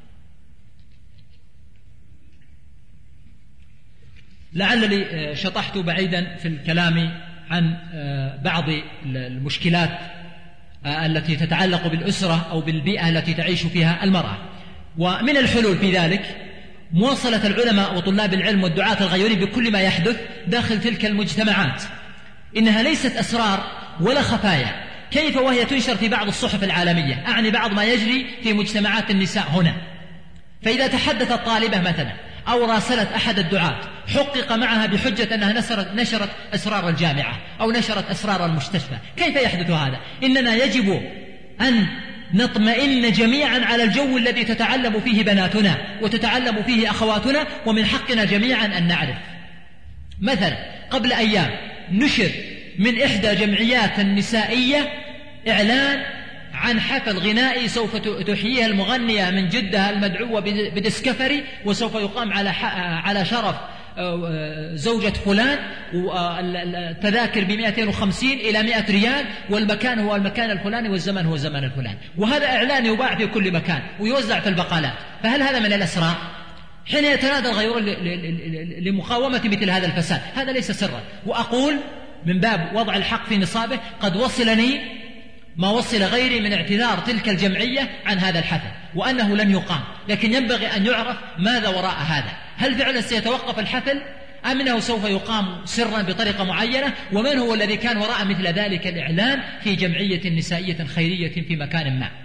لعلني شطحت بعيدا في الكلام عن بعض المشكلات التي تتعلق بالأسرة أو بالبيئة التي تعيش فيها المرأة. ومن الحلول في ذلك مواصلة العلماء وطلاب العلم والدعاة الغيورين بكل ما يحدث داخل تلك المجتمعات. إنها ليست أسرار ولا خفايا، كيف وهي تنشر في بعض الصحف العالمية، أعني بعض ما يجري في مجتمعات النساء هنا. فإذا تحدثت طالبة مثلا أو راسلت أحد الدعاة حقق معها بحجة أنها نشرت أسرار الجامعة أو نشرت أسرار المستشفى، كيف يحدث هذا؟ إننا يجب أن نطمئن جميعا على الجو الذي تتعلم فيه بناتنا وتتعلم فيه أخواتنا، ومن حقنا جميعا أن نعرف. مثلا قبل أيام نشر من إحدى جمعيات النسائية إعلان عن حفل غنائي سوف تحييها المغنية من جدة المدعوة بديسكفري، وسوف يقام على شرف زوجة فلان، والتذاكر ب250 إلى 100 ريال، والمكان هو المكان الفلاني والزمن هو الزمن الفلاني. وهذا إعلان يباع في كل مكان ويوزع في البقالات. فهل هذا من الأسرار؟ حين يتنادى الغيور لمقاومة مثل هذا الفساد، هذا ليس سرا. وأقول من باب وضع الحق في نصابه، قد وصلني ما وصل غيري من اعتذار تلك الجمعية عن هذا الحفل وأنه لن يقام، لكن ينبغي أن يعرف ماذا وراء هذا. هل فعلا سيتوقف الحفل أم أنه سوف يقام سرا بطريقة معينة؟ ومن هو الذي كان وراء مثل ذلك الإعلان في جمعية نسائية خيرية في مكان ما؟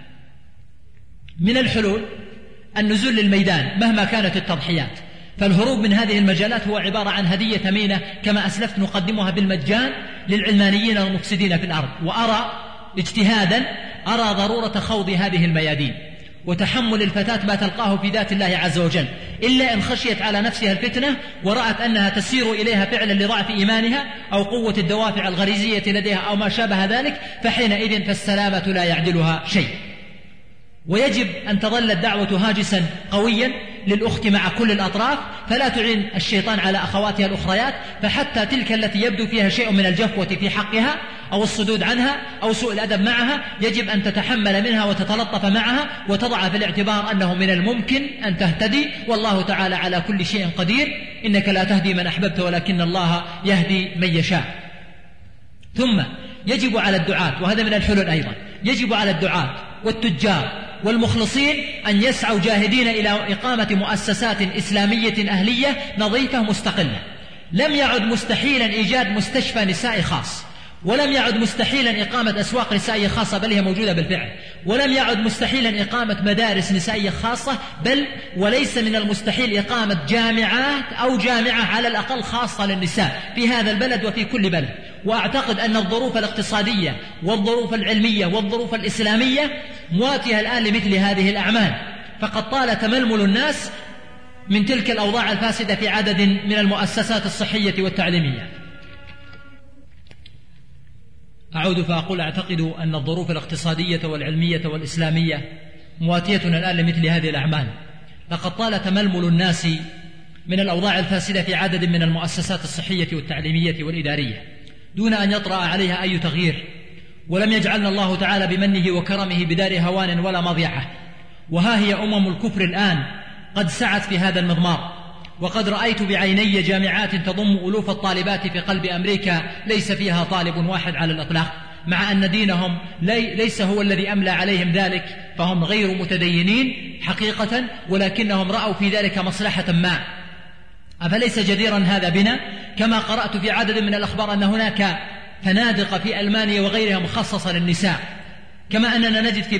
من الحلول النزول للميدان مهما كانت التضحيات. فالهروب من هذه المجالات هو عبارة عن هدية ثمينة كما أسلفت نقدمها بالمجان للعلمانيين المفسدين في الأرض. وأرى اجتهادا ضرورة خوض هذه الميادين وتحمل الفتاة ما تلقاه في ذات الله عز وجل، إلا إن خشيت على نفسها الفتنة ورأت أنها تسير إليها فعلا لضعف إيمانها أو قوة الدوافع الغريزية لديها أو ما شابه ذلك، فحينئذ فالسلامة لا يعدلها شيء. ويجب أن تظل الدعوة هاجسا قويا للأخت مع كل الأطراف، فلا تعين الشيطان على أخواتها الأخريات، فحتى تلك التي يبدو فيها شيء من الجفوة في حقها أو الصدود عنها أو سوء الأدب معها يجب أن تتحمل منها وتتلطف معها وتضع في الاعتبار أنه من الممكن أن تهتدي، والله تعالى على كل شيء قدير، إنك لا تهدي من أحببت ولكن الله يهدي من يشاء. ثم يجب على الدعاة، وهذا من الحلول أيضا، يجب على الدعاة والتجار والمخلصين أن يسعوا جاهدين إلى إقامة مؤسسات إسلامية أهلية نظيفة مستقلة. لم يعد مستحيلا إيجاد مستشفى نسائي خاص، ولم يعد مستحيلا إقامة أسواق نسائية خاصة، بل هي موجودة بالفعل. ولم يعد مستحيلا إقامة مدارس نسائية خاصة، بل وليس من المستحيل إقامة جامعات أو جامعة على الأقل خاصة للنساء في هذا البلد وفي كل بلد. وأعتقد أن الظروف الاقتصادية والظروف العلمية والظروف الإسلامية مواتية الآن لمثل هذه الأعمال، فقد طال تململ الناس من تلك الأوضاع الفاسدة في عدد من المؤسسات الصحية والتعليمية. أعود فأقول: أعتقد أن الظروف الاقتصادية والعلمية والإسلامية مواتية الآن لمثل هذه الأعمال. لقد طال تململ الناس من الأوضاع الفاسدة في عدد من المؤسسات الصحية والتعليمية والإدارية دون أن يطرأ عليها أي تغيير، ولم يجعلنا الله تعالى بمنه وكرمه بدار هوان ولا مضيعة. وها هي الكفر الآن قد سعت في هذا المضمار، وقد رأيت بعيني جامعات تضم ألوف الطالبات في قلب أمريكا ليس فيها طالب واحد على الإطلاق، مع أن دينهم ليس هو الذي أملى عليهم ذلك، فهم غير متدينين حقيقة، ولكنهم رأوا في ذلك مصلحة ما. أفليس جديرا هذا بنا؟ كما قرأت في عدد من الأخبار أن هناك فنادق في ألمانيا وغيرها مخصصة للنساء، كما أننا نجد في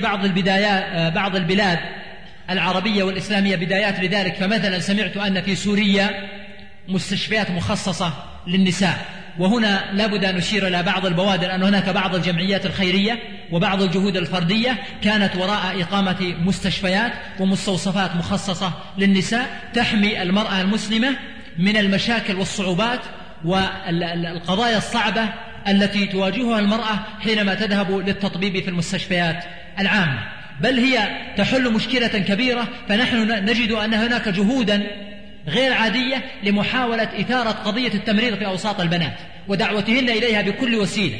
بعض البلاد العربية والإسلامية بدايات لذلك. فمثلا سمعت أن في سوريا مستشفيات مخصصة للنساء. وهنا لابد أن نشير إلى بعض البوادر أن هناك بعض الجمعيات الخيرية وبعض الجهود الفردية كانت وراء إقامة مستشفيات ومستوصفات مخصصة للنساء تحمي المرأة المسلمة من المشاكل والصعوبات والقضايا الصعبة التي تواجهها المرأة حينما تذهب للتطبيب في المستشفيات العامة. بل هي تحل مشكلة كبيرة، فنحن نجد أن هناك جهودا غير عادية لمحاولة إثارة قضية التمريض في أوساط البنات ودعوتهن إليها بكل وسيلة،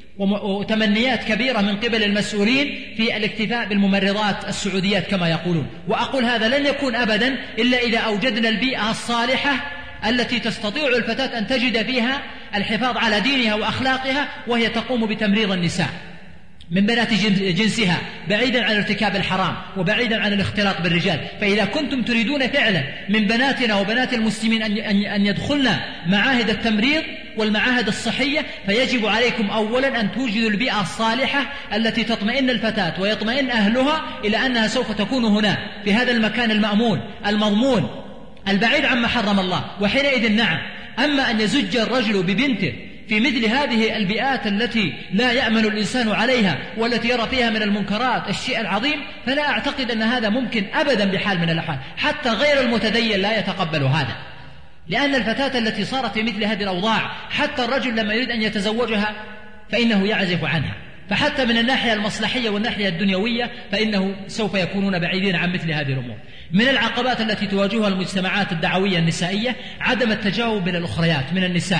وتمنيات كبيرة من قبل المسؤولين في الاكتفاء بالممرضات السعوديات كما يقولون. وأقول هذا لن يكون أبدا إلا إذا أوجدنا البيئة الصالحة التي تستطيع الفتاة أن تجد فيها الحفاظ على دينها وأخلاقها، وهي تقوم بتمريض النساء من بنات جنسها بعيدا عن ارتكاب الحرام وبعيدا عن الاختلاط بالرجال. فإذا كنتم تريدون فعلا من بناتنا وبنات المسلمين أن يدخلن معاهد التمريض والمعاهد الصحية، فيجب عليكم أولا أن توجدوا البيئة الصالحة التي تطمئن الفتاة ويطمئن أهلها إلى أنها سوف تكون هنا في هذا المكان المأمون المضمون البعيد عما حرم الله. وحينئذ نعم. أما أن يزج الرجل ببنته في مثل هذه البيئات التي لا يأمن الإنسان عليها والتي يرى فيها من المنكرات الشيء العظيم، فلا أعتقد أن هذا ممكن أبدا بحال من الأحوال. حتى غير المتدين لا يتقبل هذا، لأن الفتاة التي صارت في مثل هذه الأوضاع حتى الرجل لما يريد أن يتزوجها فإنه يعزف عنها. فحتى من الناحية المصلحية والناحية الدنيوية فإنه سوف يكونون بعيدين عن مثل هذه الأمور. من العقبات التي تواجهها المجتمعات الدعوية النسائية عدم التجاوب من الأخريات من النساء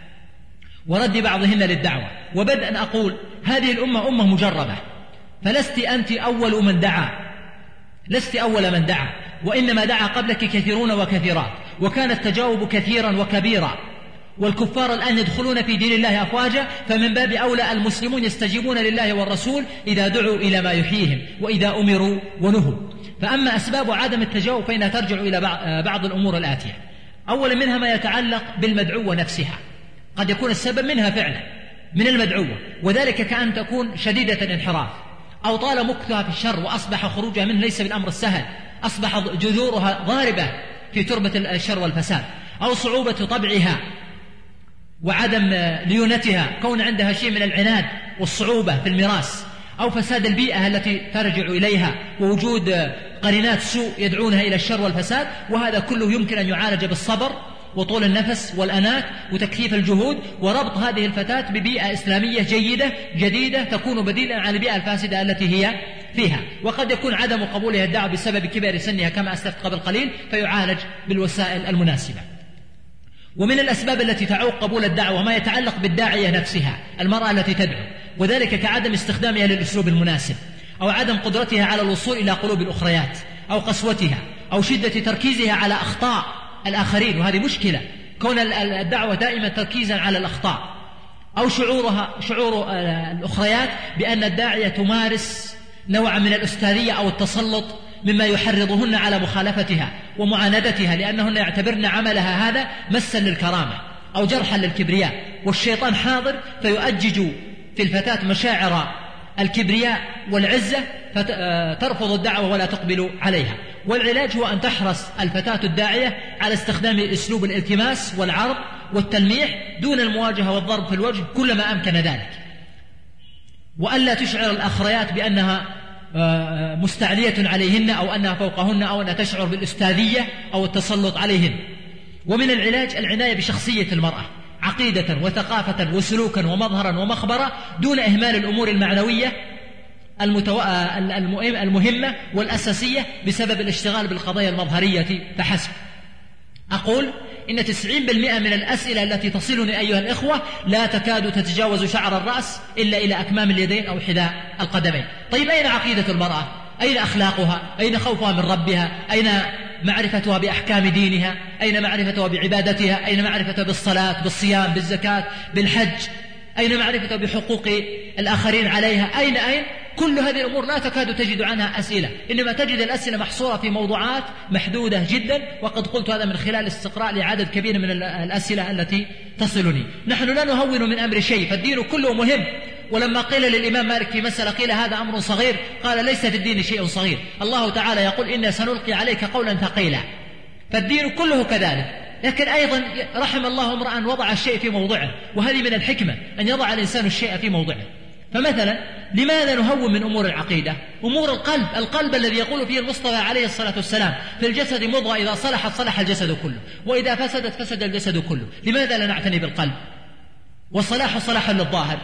ورد بعضهن للدعوة. وبدءا أقول هذه الأمة أمة مجربة، فلست أنت أول من دعا، لست أول من دعا، وإنما دعا قبلك كثيرون وكثيرات، وكان التجاوب كثيرا وكبيرا، والكفار الآن يدخلون في دين الله أفواجا، فمن باب أولى المسلمون يستجيبون لله والرسول إذا دعوا إلى ما يحييهم وإذا أمروا ونهوا. فأما أسباب عدم التجاوب فإنها ترجع إلى بعض الأمور الآتية. أولا منها ما يتعلق بالمدعوة نفسها، قد يكون السبب منها فعلا من المدعوة، وذلك كأن تكون شديدة الانحراف أو طال مكثها في الشر وأصبح خروجها منه ليس بالأمر السهل، أصبح جذورها ضاربة في تربة الشر والفساد، أو صعوبة طبعها وعدم ليونتها، كون عندها شيء من العناد والصعوبة في الميراث، أو فساد البيئة التي ترجع إليها ووجود قرينات سوء يدعونها إلى الشر والفساد. وهذا كله يمكن أن يعالج بالصبر وطول النفس والأنات وتكثيف الجهود وربط هذه الفتاة ببيئة إسلامية جيدة جديدة تكون بديلا عن البيئة الفاسدة التي هي فيها. وقد يكون عدم قبولها الدعوة بسبب كبر سنها كما أسلفت قبل قليل، فيعالج بالوسائل المناسبة. ومن الأسباب التي تعوق قبول الدعوة ما يتعلق بالداعية نفسها، المرأة التي تدعو، وذلك كعدم استخدامها للأسلوب المناسب، أو عدم قدرتها على الوصول إلى قلوب الأخريات، أو قسوتها، أو شدة تركيزها على أخطاء الآخرين، وهذه مشكلة، كون الدعوة دائما تركيزا على الأخطاء، أو شعور الأخريات بأن الداعية تمارس نوعا من الأستاذية أو التسلط مما يحرضهن على مخالفتها ومعاندتها، لأنهن يعتبرن عملها هذا مسا للكرامة أو جرحا للكبرياء، والشيطان حاضر فيؤجج في الفتاة مشاعر الكبرياء والعزة فترفض الدعوة ولا تقبل عليها. والعلاج هو أن تحرص الفتاة الداعية على استخدام أسلوب الالتماس والعرض والتلميح دون المواجهة والضرب في الوجه كلما أمكن ذلك، وألا تشعر الأخريات بأنها مستعلية عليهن أو أنها فوقهن أو أنها تشعر بالأستاذية أو التسلط عليهن. ومن العلاج العناية بشخصية المرأة، عقيدة وثقافة وسلوكا ومظهرا ومخبرا، دون إهمال الأمور المعنوية المهمة والأساسية بسبب الاشتغال بالقضايا المظهرية فحسب. أقول إن 90% من الأسئلة التي تصلني أيها الإخوة لا تكاد تتجاوز شعر الرأس إلا إلى أكمام اليدين أو حذاء القدمين. طيب أين عقيدة المرأة؟ أين أخلاقها؟ أين خوفها من ربها؟ أين معرفتها بأحكام دينها؟ أين معرفتها بعبادتها؟ أين معرفتها بالصلاة، بالصيام، بالزكاة، بالحج؟ أين معرفتها بحقوق الآخرين عليها؟ أين كل هذه الأمور لا تكاد تجد عنها أسئلة، إنما تجد الأسئلة محصورة في موضوعات محدودة جدا، وقد قلت هذا من خلال استقراء لعدد كبير من الأسئلة التي تصلني. نحن لا نهون من أمر شيء، فالدين كله مهم. ولما قيل للإمام مالك في مسألة قيل هذا أمر صغير، قال ليس في الدين شيء صغير، الله تعالى يقول إنا سنلقي عليك قولا ثقيلا، فالدين كله كذلك. لكن أيضا رحم الله امرأ وضع الشيء في موضعه، وهذه من الحكمة أن يضع الإنسان الشيء في موضعه. فمثلا لماذا نهون من أمور العقيدة؟ أمور القلب الذي يقول فيه المصطفى عليه الصلاة والسلام في الجسد مضغة إذا صلحت صلح الجسد كله، وإذا فسدت فسد الجسد كله. لماذا لا نعتني بالقلب؟ والصلاح صلاح للظاهر.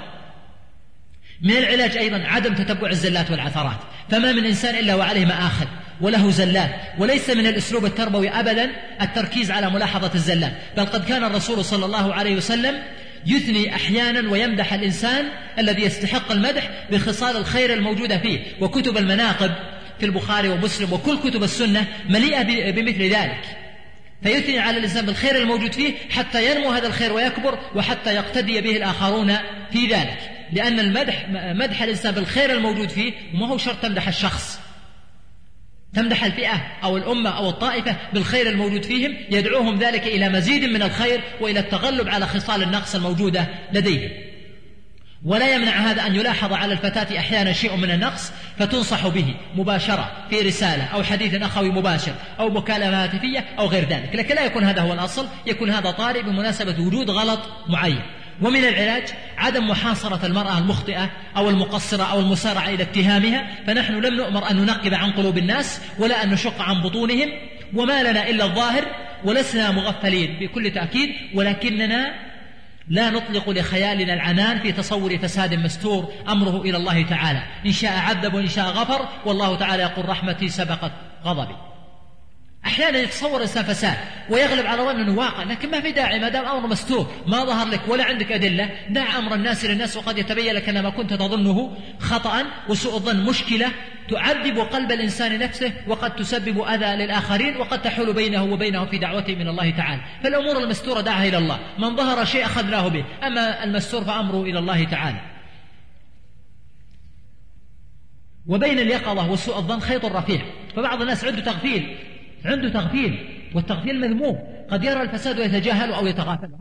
من العلاج أيضا عدم تتبع الزلات والعثرات، فما من إنسان إلا وعليه مآخذ وله زلات، وليس من الأسلوب التربوي أبدا التركيز على ملاحظة الزلات، بل قد كان الرسول صلى الله عليه وسلم يثني أحيانا ويمدح الإنسان الذي يستحق المدح بخصال الخير الموجودة فيه، وكتب المناقب في البخاري ومسلم وكل كتب السنة مليئة بمثل ذلك، فيثني على الإنسان بالخير الموجود فيه حتى ينمو هذا الخير ويكبر، وحتى يقتدي به الآخرون في ذلك. لأن مدح الإنسان بالخير الموجود فيه وما هو شرط تمدح الشخص، تمدح الفئة أو الأمة أو الطائفة بالخير الموجود فيهم، يدعوهم ذلك إلى مزيد من الخير وإلى التغلب على خصال النقص الموجودة لديهم. ولا يمنع هذا أن يلاحظ على الفتاة أحيانا شيء من النقص فتنصح به مباشرة في رسالة أو حديث أخوي مباشر أو مكالمة هاتفية أو غير ذلك، لكن لا يكون هذا هو الأصل، يكون هذا طارئ بمناسبة وجود غلط معين. ومن العلاج عدم محاصرة المرأة المخطئة أو المقصرة أو المسارعة إلى اتهامها، فنحن لم نؤمر أن ننقب عن قلوب الناس ولا أن نشق عن بطونهم، وما لنا إلا الظاهر، ولسنا مغفلين بكل تأكيد، ولكننا لا نطلق لخيالنا العنان في تصور فساد مستور أمره إلى الله تعالى، إن شاء عذب وإن شاء غفر، والله تعالى يقول رحمتي سبقت غضبي. أحيانا يتصور الإنسان فساد ويغلب على ظن أنه واقع، لكن ما في داعي، ما دام أمر مستور ما ظهر لك ولا عندك أدلة، دع أمر الناس للناس، وقد يتبين لك أن ما كنت تظنه خطأ، وسوء الظن مشكلة تعذب قلب الإنسان نفسه، وقد تسبب أذى للآخرين، وقد تحول بينه وبينه في دعوته من الله تعالى. فالأمور المستورة دعها إلى الله، من ظهر شيء أخذناه به، أما المستور فأمره إلى الله تعالى. وبين اليقظة وسوء الظن خيط رفيع، فبعض الناس عنده تغفيل، والتغفيل مذموم، قد يرى الفساد ويتجاهل أو يتغافل،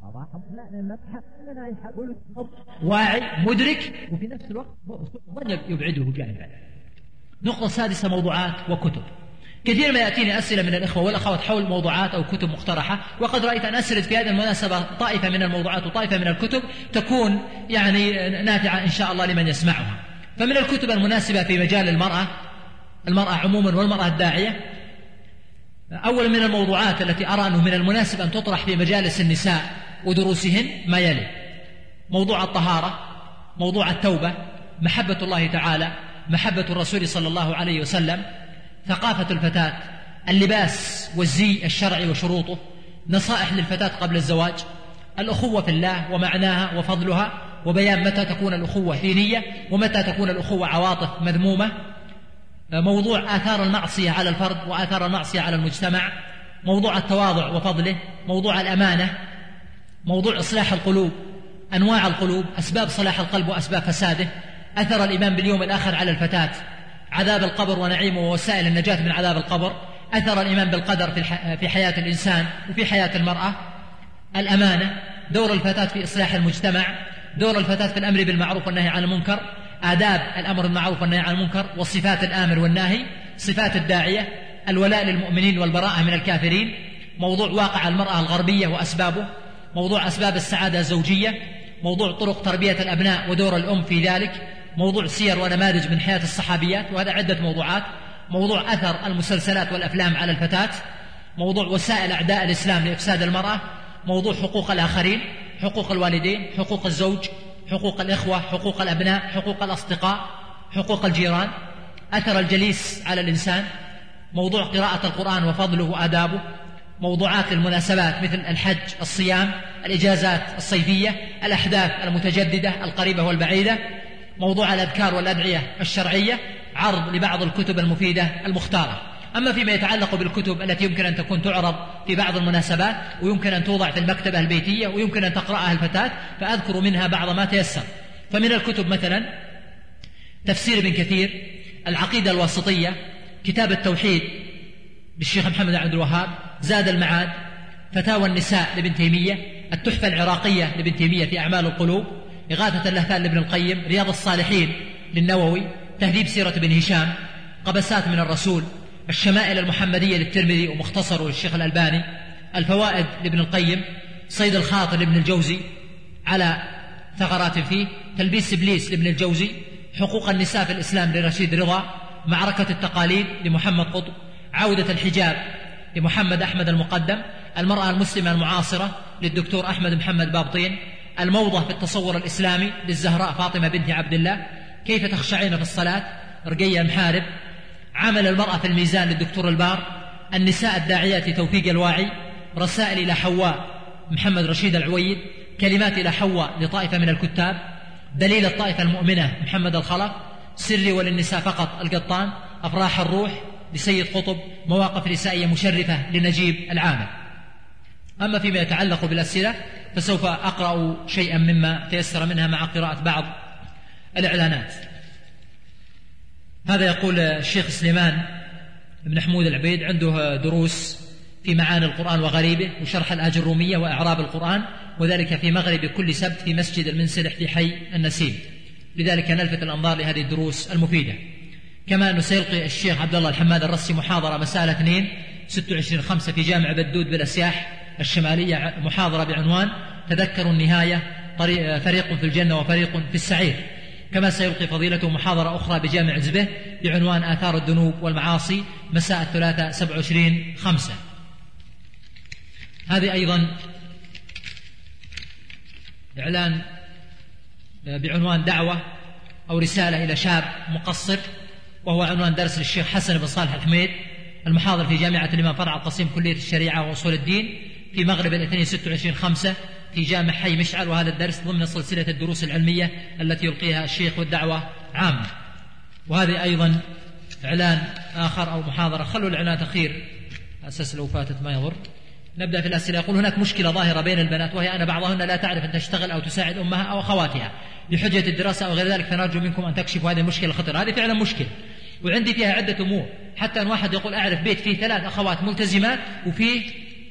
واعي مدرك، وفي نفس الوقت سوء الظن يبعده جانبا. نقطة سادسة موضوعات وكتب. كثير ما يأتيني أسئلة من الإخوة والأخوات حول موضوعات أو كتب مقترحة، وقد رأيت أن أسرد في هذه المناسبة طائفة من الموضوعات وطائفة من الكتب تكون نافعة إن شاء الله لمن يسمعها. فمن الكتب المناسبة في مجال المرأة عموما والمرأة الداعية، أولا من الموضوعات التي أرى أنه من المناسب أن تطرح في مجالس النساء ودروسهن ما يلي: موضوع الطهارة، موضوع التوبة، محبة الله تعالى، محبة الرسول صلى الله عليه وسلم، ثقافة الفتاة، اللباس والزي الشرعي وشروطه، نصائح للفتاة قبل الزواج، الأخوة في الله ومعناها وفضلها، وبيان متى تكون الأخوة دينية ومتى تكون الأخوة عواطف مذمومة، موضوع آثار المعصية على الفرد وآثار المعصية على المجتمع، موضوع التواضع وفضله، موضوع الأمانة، موضوع إصلاح القلوب، أنواع القلوب، أسباب صلاح القلب وأسباب فساده، أثر الإيمان باليوم الآخر على الفتاة، عذاب القبر ونعيمه ووسائل النجاة من عذاب القبر، أثر الإيمان بالقدر في حياة الإنسان وفي حياة المرأة، الأمانة، دور الفتاة في إصلاح المجتمع، دور الفتاة في الأمر بالمعروف والنهي عن المنكر، آداب الأمر بالمعروف والنهي عن المنكر، وصفات الآمر والناهي، صفات الداعية، الولاء للمؤمنين والبراءة من الكافرين، موضوع واقع المرأة الغربية وأسبابه، موضوع أسباب السعادة الزوجية، موضوع طرق تربية الأبناء ودور الأم في ذلك، موضوع سير ونماذج من حياة الصحابيات، وهذا عدة موضوعات، موضوع أثر المسلسلات والأفلام على الفتاة، موضوع وسائل أعداء الإسلام لإفساد المرأة، موضوع حقوق الآخرين، حقوق الوالدين، حقوق الزوج، حقوق الإخوة، حقوق الأبناء، حقوق الأصدقاء، حقوق الجيران، أثر الجليس على الإنسان، موضوع قراءة القرآن وفضله وآدابه، موضوعات المناسبات مثل الحج، الصيام، الإجازات الصيفية، الأحداث المتجددة القريبة والبعيدة، موضوع الأذكار والأدعية الشرعية، عرض لبعض الكتب المفيدة المختارة. أما فيما يتعلق بالكتب التي يمكن أن تكون تعرض في بعض المناسبات ويمكن أن توضع في المكتبة البيتية ويمكن أن تقرأها الفتاة، فأذكر منها بعض ما تيسر. فمن الكتب مثلا تفسير ابن كثير، العقيدة الواسطية، كتاب التوحيد للشيخ محمد عبد الوهاب، زاد المعاد، فتاوى النساء لابن تيمية، التحفة العراقية لابن تيمية في أعمال القلوب، إغاثة اللهفان لابن القيم، رياض الصالحين للنووي، تهذيب سيرة ابن هشام، قبسات من الرسول، الشمائل المحمدية للترمذي ومختصر للشيخ الألباني، الفوائد لابن القيم، صيد الخاطر لابن الجوزي على ثغرات فيه، تلبيس إبليس لابن الجوزي، حقوق النساء في الإسلام لرشيد رضا، معركة التقاليد لمحمد قطب، عودة الحجاب لمحمد أحمد المقدم، المرأة المسلمة المعاصرة للدكتور أحمد محمد بابطين، الموضة في التصور الإسلامي للزهراء فاطمة بنت عبد الله، كيف تخشعين في الصلاة رقية المحارب، عمل المرأة في الميزان للدكتور البار، النساء الداعيات توفيق الواعي، رسائل إلى حواء محمد رشيد العويد، كلمات إلى حواء لطائفة من الكتاب، دليل الطائفة المؤمنة محمد الخلق، سري وللنساء فقط القطان، أفراح الروح لسيد قطب، مواقف نسائية مشرفة لنجيب العامل. أما فيما يتعلق بالأسئلة فسوف أقرأ شيئا مما تيسر منها مع قراءة بعض الإعلانات. هذا يقول الشيخ سليمان بن حمود العبيد عنده دروس في معاني القرآن وغريبه وشرح الآية الرومية وإعراب القرآن، وذلك في مغرب كل سبت في مسجد المنسلح في حي النسيم، لذلك نلفت الأنظار لهذه الدروس المفيدة. كما أنه سيلقي الشيخ عبد الله الحماد الرسي محاضرة مساء 2/26/5 في جامع بدود بالأسياح الشمالية، محاضرة بعنوان تذكروا النهاية، فريق في الجنة وفريق في السعير. كما سيلقي فضيلته محاضرة أخرى بجامع عزبه بعنوان آثار الذنوب والمعاصي مساء 3/27/5. هذه أيضا إعلان بعنوان دعوة أو رسالة إلى شاب مقصر، وهو عنوان درس للشيخ حسن بن صالح الحميد، المحاضر في جامعة الإمام فرع القصيم كلية الشريعة وأصول الدين، في مغرب 2/26/5 في جامع حي مشعل، وهذا الدرس ضمن سلسلة الدروس العلمية التي يلقيها الشيخ والدعوة عامة. وهذه أيضا إعلان آخر أو محاضرة، خلوا الإعلان أخير أساس لو فاتت ما يضر. نبدأ في الأسئلة. يقول هناك مشكلة ظاهرة بين البنات، وهي أن بعضهن لا تعرف أن تشتغل أو تساعد أمها أو أخواتها لحجة الدراسة أو غير ذلك، فنرجو منكم أن تكشفوا هذه المشكلة الخطيرة. هذه فعلا مشكلة، وعندي فيها عدة أمور، حتى أن واحد يقول أعرف بيت فيه 3 أخوات ملتزمات وفيه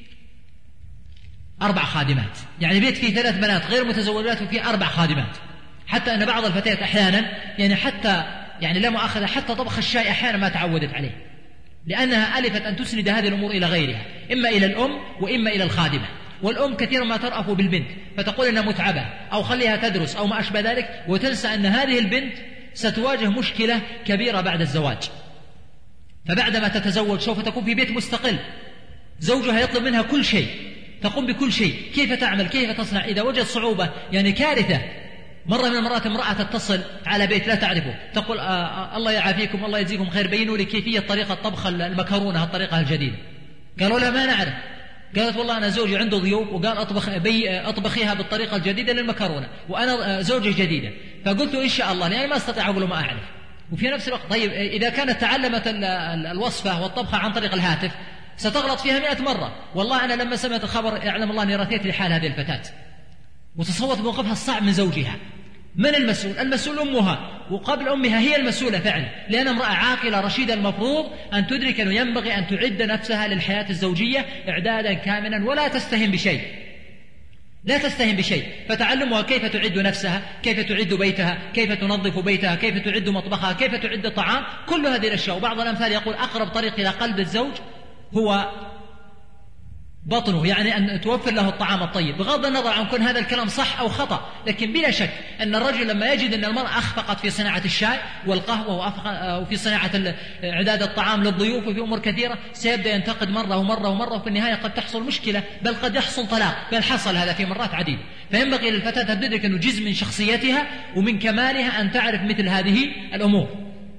4 خادمات، يعني بيت فيه 3 بنات غير متزوجات وفيه 4 خادمات. حتى أن بعض الفتيات أحيانا يعني لا مؤاخذة حتى طبخ الشاي أحيانا ما تعودت عليه، لأنها ألفت أن تسند هذه الأمور إلى غيرها، إما إلى الأم وإما إلى الخادمة. والأم كثيرا ما ترأف بالبنت فتقول إنها متعبة أو خليها تدرس أو ما أشبه ذلك، وتنسى أن هذه البنت ستواجه مشكلة كبيرة بعد الزواج. فبعدما تتزوج سوف تكون في بيت مستقل، زوجها يطلب منها كل شيء، تقوم بكل شيء، كيف تعمل، كيف تصنع. إذا وجد صعوبة يعني كارثة. مرة من المرات امرأة تتصل على بيت لا تعرفه، تقول الله يعافيكم الله يجزيكم خير، بينوا لي كيفية طريقة طبخ المكرونة الطريقة الجديدة. قالوا لا ما نعرف. قالت والله أنا زوجي عنده ضيوف وقال أطبخيها بالطريقة الجديدة للمكرونة، وأنا زوجي جديدة. فقلت إن شاء الله، يعني ما استطيع أقول ما أعرف. وفي نفس الوقت طيب إذا كانت تعلمت الوصفة والطبخة عن طريق الهاتف ستغلط فيها 100 مرة. والله أنا لما سمعت الخبر يعلم الله أني رثيت لحال هذه الفتاة، وتصورت موقفها الصعب من زوجها. من المسؤول؟ المسؤول أمها، وقبل أمها هي المسؤولة فعلا، لأن امرأة عاقلة رشيدة المفروض أن تدرك أنه ينبغي أن تعد نفسها للحياة الزوجية إعدادا كاملا، ولا تستهن بشيء، لا تستهن بشيء. فتعلمها كيف تعد نفسها، كيف تعد بيتها، كيف تنظف بيتها، كيف تعد مطبخها، كيف تعد طعام، كل هذه الأشياء. وبعض الأمثال يقول أقرب طريق إلى قلب الزوج هو بطنه، يعني أن توفر له الطعام الطيب، بغض النظر عن كون هذا الكلام صح أو خطأ. لكن بلا شك أن الرجل لما يجد أن المرأة أخفقت في صناعة الشاي والقهوة وفي صناعة إعداد الطعام للضيوف وفي أمور كثيرة، سيبدأ ينتقد مرة ومرة ومرة، وفي النهاية قد تحصل مشكلة، بل قد يحصل طلاق، بل حصل هذا في مرات عديدة. فينبغي للفتاة أن تدرك أنه جزء من شخصيتها ومن كمالها أن تعرف مثل هذه الأمور.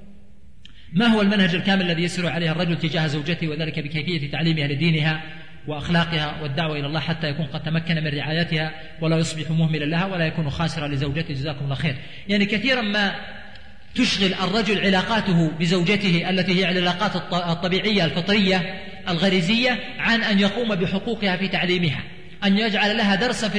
ما هو المنهج الكامل الذي يسير عليه الرجل تجاه زوجته، وذلك بكيفية تعليمها لدينها وأخلاقها والدعوة إلى الله حتى يكون قد تمكن من رعايتها ولا يصبح مهملا لها ولا يكون خاسرا لزوجته؟ جزاكم الله خير. يعني كثيرا ما تشغل الرجل علاقاته بزوجته التي هي العلاقات الطبيعية الفطرية الغريزية عن أن يقوم بحقوقها في تعليمها، أن يجعل لها درسا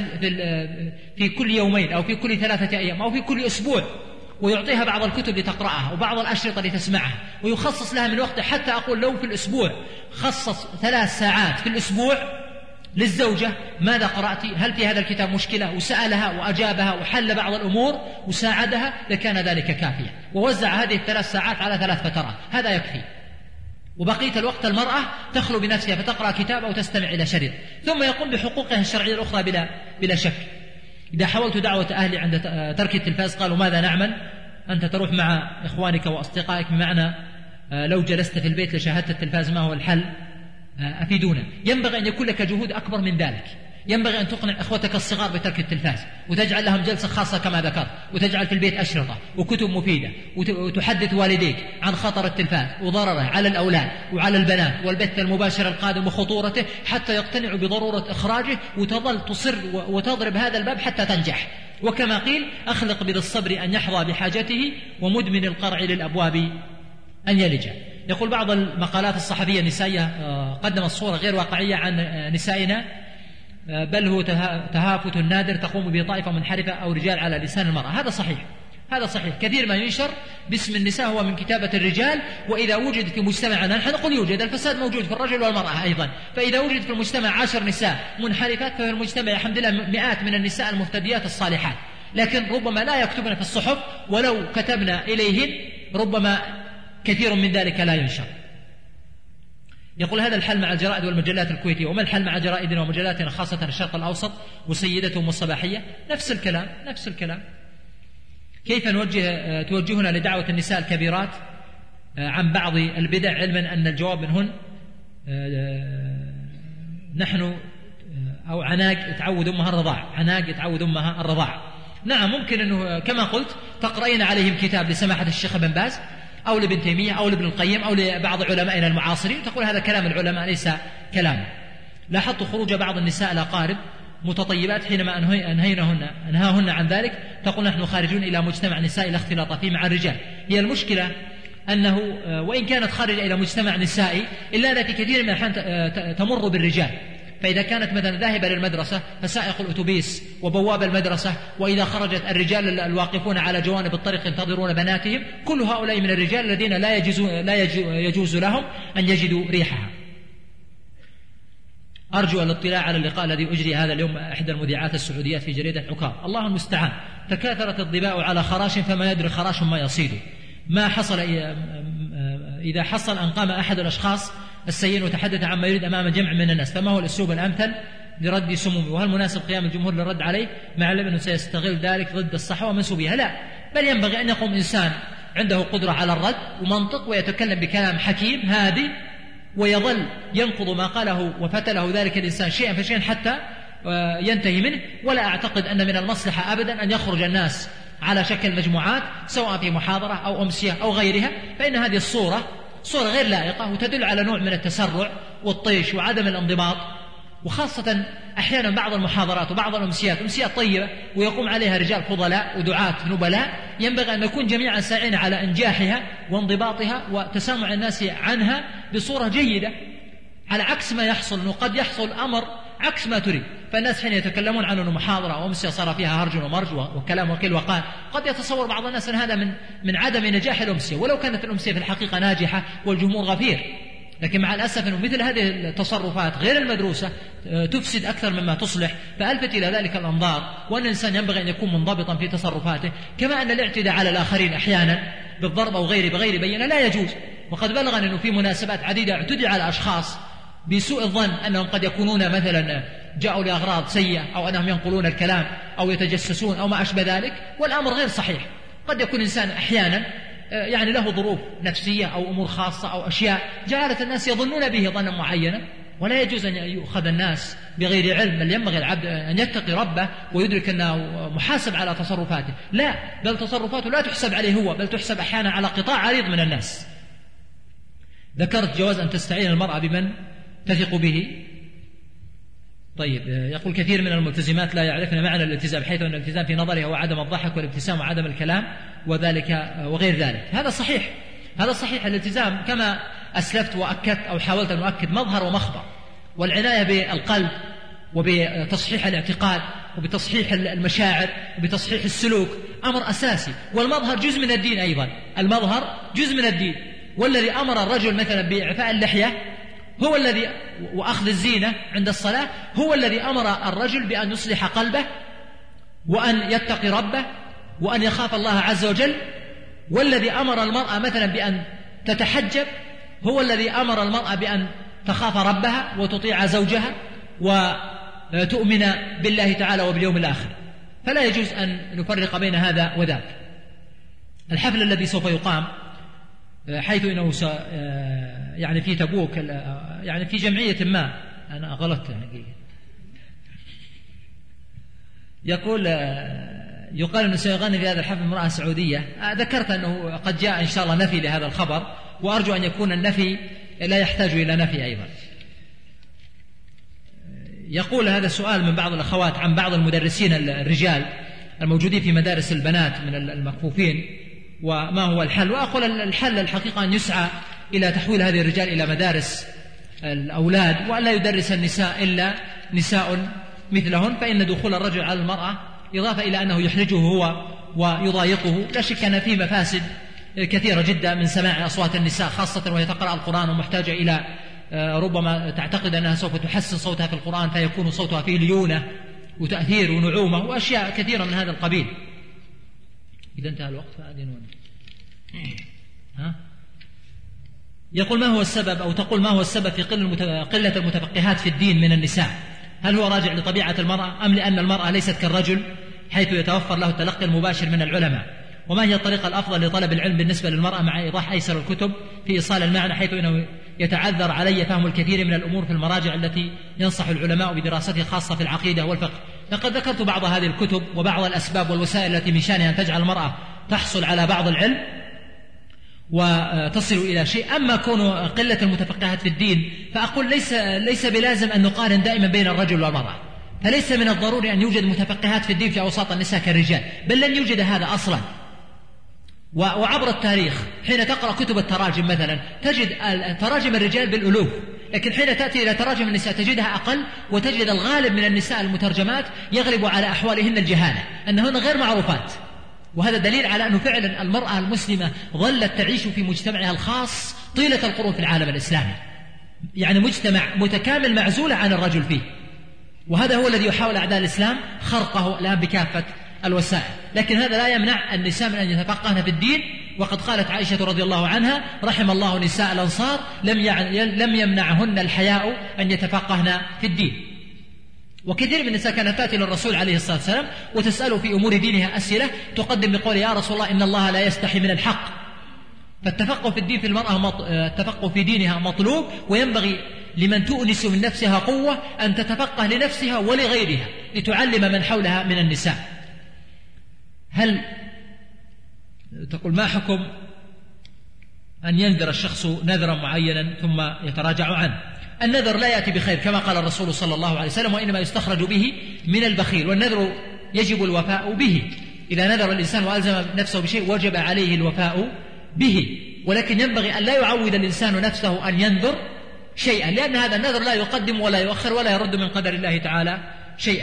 في كل يومين أو في كل 3 أيام أو في كل أسبوع، ويعطيها بعض الكتب لتقرأها وبعض الأشرطة لتسمعها، ويخصص لها من وقته. حتى أقول لو في الأسبوع خصص 3 ساعات في الأسبوع للزوجة، ماذا قرأت؟ هل في هذا الكتاب مشكلة؟ وسألها وأجابها وحل بعض الأمور وساعدها، لكان ذلك كافيا. ووزع هذه 3 ساعات على 3 فترات، هذا يكفي. وبقية الوقت المرأة تخلو بنفسها فتقرأ كتاب أو تستمع إلى شريط، ثم يقوم بحقوقها الشرعية الأخرى بلا شك. إذا حاولت دعوة أهلي عند ترك التلفاز قالوا ماذا نعمل؟ أنت تروح مع إخوانك وأصدقائك، بمعنى لو جلست في البيت لشاهدت التلفاز، ما هو الحل؟ أفيدونا. ينبغي أن يكون لك جهود أكبر من ذلك. ينبغي أن تقنع إخوتك الصغار بترك التلفاز، وتجعل لهم جلسة خاصة كما ذكرت، وتجعل في البيت أشرطة وكتب مفيدة، وتحدث والديك عن خطر التلفاز وضرره على الأولاد وعلى البنات والبث المباشر القادم وخطورته، حتى يقتنعوا بضرورة إخراجه، وتظل تصر وتضرب هذا الباب حتى تنجح. وكما قيل: أخلق بذي الصبر أن يحظى بحاجته، ومدمن القرع للأبواب أن يلج. يقول بعض المقالات الصحفية النسائية قدمت صورة غير واقعية عن نسائنا، بل هو تهافت نادر تقوم به طائفة منحرفة أو رجال على لسان المرأة. هذا صحيح، هذا صحيح. كثير ما ينشر باسم النساء هو من كتابة الرجال، وإذا وجد في مجتمعنا، نحن نقول يوجد الفساد موجود في الرجل والمرأة أيضا، فإذا وجد في المجتمع 10 نساء منحرفات، ففي المجتمع الحمد لله مئات من النساء المهتديات الصالحات، لكن ربما لا يكتبن في الصحف، ولو كتبنا إليهن ربما كثير من ذلك لا ينشر. يقول: هذا الحل مع الجرائد والمجلات الكويتية، وما الحل مع جرائدنا ومجلاتنا خاصة الشرق الأوسط وسيدتهم الصباحية؟ نفس الكلام، نفس الكلام. كيف توجهنا لدعوة النساء الكبيرات عن بعض البدع، علما أن الجواب منهن نحن أو عناق تعود أمها الرضاع، عناق تعود أمها الرضاع. نعم، ممكن أنه كما قلت تقرأين عليهم كتاب لسماحة الشيخ بن باز أو لابن تيمية أو لابن القيم أو لبعض علمائنا المعاصرين، تقول هذا كلام العلماء ليس كلام. لاحظت خروج بعض النساء الأقارب متطيبات حينما أنهاهن عن ذلك، تقول: نحن خارجون إلى مجتمع نسائي لا اختلاط فيه مع الرجال. هي المشكلة أنه وإن كانت خارجة إلى مجتمع نسائي، إلا أن في كثير من الأحيان تمر بالرجال. فإذا كانت مثلا ذاهبة للمدرسة فسائق الأتوبيس وبواب المدرسة، وإذا خرجت الرجال الواقفون على جوانب الطريق ينتظرون بناتهم، كل هؤلاء من الرجال الذين لا يجوز لهم أن يجدوا ريحها. أرجو الاطلاع على اللقاء الذي أجري هذا اليوم إحدى المذيعات السعوديات في جريدة عكاظ. الله المستعان. تكاثرت الظباء على خراش، فما يدري خراش ما يصيده. ما حصل إذا حصل أن قام أحد الأشخاص السيئين وتحدث عما يريد أمام جمع من الناس، فما هو الأسلوب الأمثل لرد سمومه؟ وهل مناسب قيام الجمهور للرد عليه مع العلم أنه سيستغل ذلك ضد الصحوة ومنسوبيها؟ لا، بل ينبغي أن يقوم إنسان عنده قدرة على الرد ومنطق، ويتكلم بكلام حكيم هادي، ويظل ينقض ما قاله وفتله ذلك الإنسان شيئا فشيئا حتى ينتهي منه. ولا أعتقد أن من المصلحة أبدا أن يخرج الناس على شكل مجموعات، سواء في محاضرة أو أمسية أو غيرها، فإن هذه الصورة غير لائقة، وتدل على نوع من التسرع والطيش وعدم الانضباط. وخاصة أحيانا بعض المحاضرات وبعض الأمسيات أمسيات طيبة ويقوم عليها رجال فضلاء ودعاة نبلاء، ينبغي أن نكون جميعا ساعين على إنجاحها وانضباطها وتسامع الناس عنها بصورة جيدة، على عكس ما يحصل أنه قد يحصل أمر عكس ما تريد. فالناس حين يتكلمون عن أنه محاضرة أو أمسية صار فيها هرج ومرج وكلام وكيل وقال، قد يتصور بعض الناس أن هذا من عدم نجاح الأمسية، ولو كانت الأمسية في الحقيقة ناجحة والجمهور غفير. لكن مع الأسف أنه مثل هذه التصرفات غير المدروسة تفسد أكثر مما تصلح، فألفت إلى ذلك الأنظار، وأن الإنسان ينبغي أن يكون منضبطا في تصرفاته، كما أن الاعتداء على الآخرين أحيانا بالضرب أو بغير بينة لا يجوز. وقد بلغنا أنه في مناسبات عديدة اعتدي على أشخاص بسوء الظن أنهم قد يكونون مثلا جاءوا لأغراض سيئة، أو أنهم ينقلون الكلام أو يتجسسون أو ما أشبه ذلك، والأمر غير صحيح. قد يكون إنسان أحيانا يعني له ظروف نفسية أو أمور خاصة أو أشياء جعلت الناس يظنون به ظنا معينا، ولا يجوز أن يؤخذ الناس بغير علم، بل ينبغي العبد أن يتقي ربه ويدرك أنه محاسب على تصرفاته. لا، بل تصرفاته لا تحسب عليه هو، بل تحسب أحيانا على قطاع عريض من الناس. ذكرت جواز أن تستعين المرأة بمن تثق به. طيب، يقول كثير من الملتزمات لا يعرفن معنى الالتزام، حيث أن الالتزام في نظرها هو عدم الضحك والابتسام وعدم الكلام وذلك وغير ذلك. هذا صحيح، هذا صحيح. الالتزام كما أسلفت وأكدت أو حاولت أن أؤكد مظهر ومخبر، والعناية بالقلب وبتصحيح الاعتقاد وبتصحيح المشاعر وبتصحيح السلوك أمر أساسي، والمظهر جزء من الدين أيضا. المظهر جزء من الدين، والذي أمر الرجل مثلا بإعفاء اللحية هو الذي وأخذ الزينة عند الصلاة هو الذي أمر الرجل بأن يصلح قلبه وأن يتقي ربه وأن يخاف الله عز وجل. والذي أمر المرأة مثلا بأن تتحجب هو الذي أمر المرأة بأن تخاف ربها وتطيع زوجها وتؤمن بالله تعالى وباليوم الآخر. فلا يجوز أن نفرق بين هذا وذاك. الحفل الذي سوف يقام حيث إنه يعني في تبوك، يعني في جمعية ما، أنا غلطت يقال أنه سيغني في هذا الحفل امرأة سعودية. ذكرت أنه قد جاء إن شاء الله نفي لهذا الخبر، وأرجو أن يكون النفي لا يحتاج إلى نفي أيضا. يقول هذا السؤال من بعض الأخوات عن بعض المدرسين الرجال الموجودين في مدارس البنات من المكفوفين، وما هو الحل؟ وأقول الحل الحقيقة أن يسعى إلى تحويل هذه الرجال إلى مدارس الأولاد، وألا يدرس النساء إلا نساء مثلهن، فإن دخول الرجل على المرأة إضافة إلى أنه يحرجه هو ويضايقه، لا شك أن فيه مفاسد كثيرة جدا من سماع أصوات النساء، خاصة وهي تقرأ القرآن ومحتاجة إلى ربما تعتقد أنها سوف تحسن صوتها في القرآن فيكون صوتها فيه ليونة وتأثير ونعومة وأشياء كثيرة من هذا القبيل. إذا انتهى الوقت فأذنون. يقول ما هو السبب، أو تقول ما هو السبب في قلة المتفقهات في الدين من النساء؟ هل هو راجع لطبيعة المرأة أم لأن المرأة ليست كالرجل حيث يتوفر له التلقي المباشر من العلماء؟ وما هي الطريقة الأفضل لطلب العلم بالنسبة للمرأة مع إيضاح أيسر الكتب في إيصال المعنى، حيث إنه يتعذر علي فهم الكثير من الأمور في المراجع التي ينصح العلماء بدراستها خاصة في العقيدة والفقه؟ لقد ذكرت بعض هذه الكتب وبعض الأسباب والوسائل التي من شأنها أن تجعل المرأة تحصل على بعض العلم وتصل إلى شيء. أما كون قلة المتفقهات في الدين فأقول ليس بلازم أن نقارن دائما بين الرجل والمرأة، فليس من الضروري أن يوجد متفقهات في الدين في أوساط النساء كالرجال، بل لن يوجد هذا أصلا. وعبر التاريخ حين تقرأ كتب التراجم مثلا تجد تراجم الرجال بالألوف، لكن حين تأتي إلى تراجم النساء تجدها أقل، وتجد الغالب من النساء المترجمات يغلب على أحوالهن الجهالة، أنهن غير معروفات. وهذا دليل على أنه فعلا المرأة المسلمة ظلت تعيش في مجتمعها الخاص طيلة القرون في العالم الإسلامي، يعني مجتمع متكامل معزولة عن الرجل فيه، وهذا هو الذي يحاول أعداء الإسلام خرقه الآن بكافة الوسائل. لكن هذا لا يمنع النساء من أن يتفقهن في الدين، وقد قالت عائشة رضي الله عنها رحم الله نساء الأنصار لم يمنعهن الحياء أن يتفقهن في الدين. وكثير من النساء كانت تأتي للرسول عليه الصلاة والسلام وتسأله في أمور دينها أسئلة تقدم بقول يا رسول الله إن الله لا يستحي من الحق. فالتفقه في الدين في المرأة التفقه في دينها مطلوب، وينبغي لمن تؤنس من نفسها قوة أن تتفقه لنفسها ولغيرها لتعلم من حولها من النساء. هل تقول ما حكم أن ينذر الشخص نذرا معينا ثم يتراجع عنه؟ النذر لا يأتي بخير كما قال الرسول صلى الله عليه وسلم، وإنما يستخرج به من البخيل، والنذر يجب الوفاء به. إذا نذر الإنسان وألزم نفسه بشيء وجب عليه الوفاء به، ولكن ينبغي أن لا يعود الإنسان نفسه أن ينذر شيئا، لأن هذا النذر لا يقدم ولا يؤخر ولا يرد من قدر الله تعالى شيئا.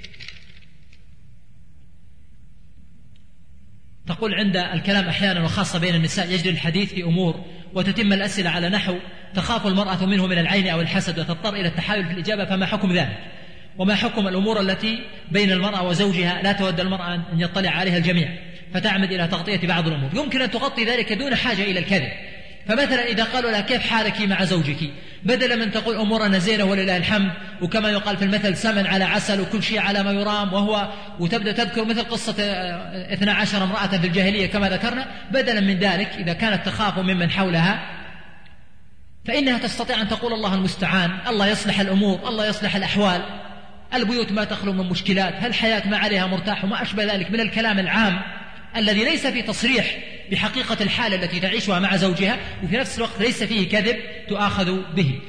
تقول عند الكلام أحيانا وخاصة بين النساء يجري الحديث في أمور وتتم الأسئلة على نحو تخاف المرأة منه من العين أو الحسد وتضطر إلى التحايل في الإجابة، فما حكم ذلك؟ وما حكم الأمور التي بين المرأة وزوجها لا تود المرأة أن يطلع عليها الجميع فتعمد إلى تغطية بعض الأمور؟ يمكن أن تغطي ذلك دون حاجة إلى الكذب، فمثلا إذا قالوا لها كيف حالك مع زوجك، بدلا من تقول أمورنا زينة ولله الحمد، وكما يقال في المثل سمن على عسل وكل شيء على ما يرام، وتبدأ تذكر مثل قصة 12 امرأة في الجاهلية كما ذكرنا، بدلا من ذلك إذا كانت تخاف ممن حولها فإنها تستطيع أن تقول الله المستعان، الله يصلح الأمور، الله يصلح الأحوال، البيوت ما تخلو من مشكلات، الحياة ما عليها مرتاح، وما أشبه ذلك من الكلام العام الذي ليس فيه تصريح بحقيقة الحالة التي تعيشها مع زوجها، وفي نفس الوقت ليس فيه كذب تؤاخذ به.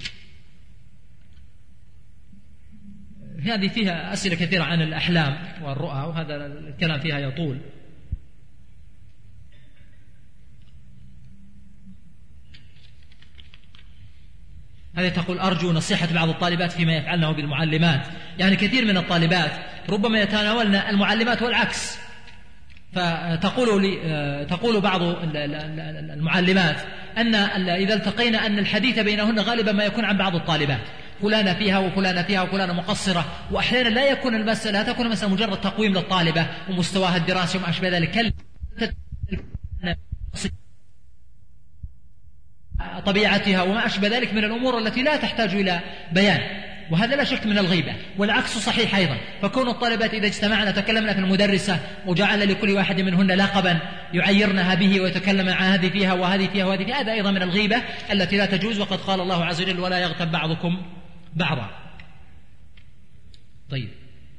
هذه فيها أسئلة كثيرة عن الأحلام والرؤى، وهذا الكلام فيها يطول. هذه تقول أرجو نصيحة بعض الطالبات فيما يفعلنه بالمعلمات، يعني كثير من الطالبات ربما يتناولن المعلمات والعكس، تقول بعض المعلمات أن إذا التقينا أن الحديث بينهن غالبا ما يكون عن بعض الطالبات، فلانة فيها وفلانة فيها وفلانة مقصرة، وأحيانا لا يكون المسألة تكون مثلا مجرد تقويم للطالبة ومستواها الدراسي وما أشبه ذلك، طبيعتها وما أشبه ذلك من الأمور التي لا تحتاج إلى بيان، وهذا لا شك من الغيبة. والعكس صحيح أيضا، فكون الطالبات إذا اجتمعنا تكلمنا في المدرسة وجعل لكل واحد منهن لقبا يعيرنها به ويتكلم عن هذه فيها وهذه فيها وهذه فيها، هذا أيضا من الغيبة التي لا تجوز، وقد قال الله عز وجل ولا يغتب بعضكم بعضا. طيب،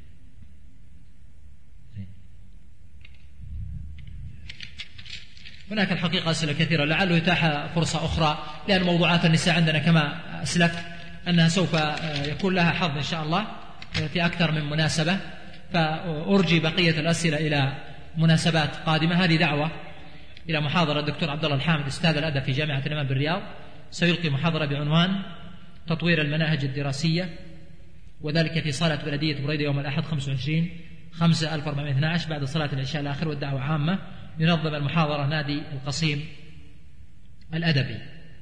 هناك الحقيقة أسئلة كثيرة، لعله يتاح فرصة أخرى، لأن موضوعات النساء عندنا كما أسلفت أنها سوف يكون لها حظ إن شاء الله في أكثر من مناسبة، فأرجي بقية الأسئلة إلى مناسبات قادمة. هذه دعوة إلى محاضرة الدكتور عبد الله الحامد أستاذ الأدب في جامعة الإمام بالرياض، سيلقي محاضرة بعنوان تطوير المناهج الدراسية، وذلك في صالة بلدية بريدة يوم الأحد 25/5/1412 بعد صلاة العشاء الآخر، والدعوة عامة. ينظم المحاضرة نادي القصيم الأدبي.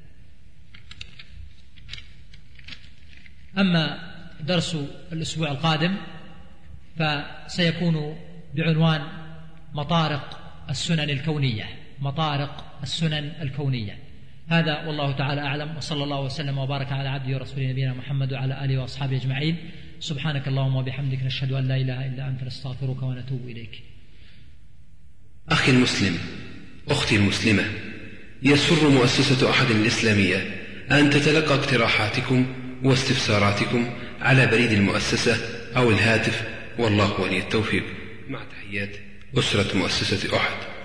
أما درس الأسبوع القادم فسيكون بعنوان مطارق السنن الكونية، مطارق السنن الكونية. هذا والله تعالى أعلم، وصلى الله وسلم وبارك على عبده ورسوله نبينا محمد وعلى آله وأصحابه أجمعين. سبحانك اللهم وبحمدك، نشهد أن لا إله إلا أنت، نستغفرك ونتوب إليك. أخي المسلم، أختي المسلمة، يسر مؤسسة أحد الإسلامية أن تتلقى اقتراحاتكم واستفساراتكم على بريد المؤسسة أو الهاتف، والله ولي التوفيق. مع تحيات أسرة مؤسسة أحد.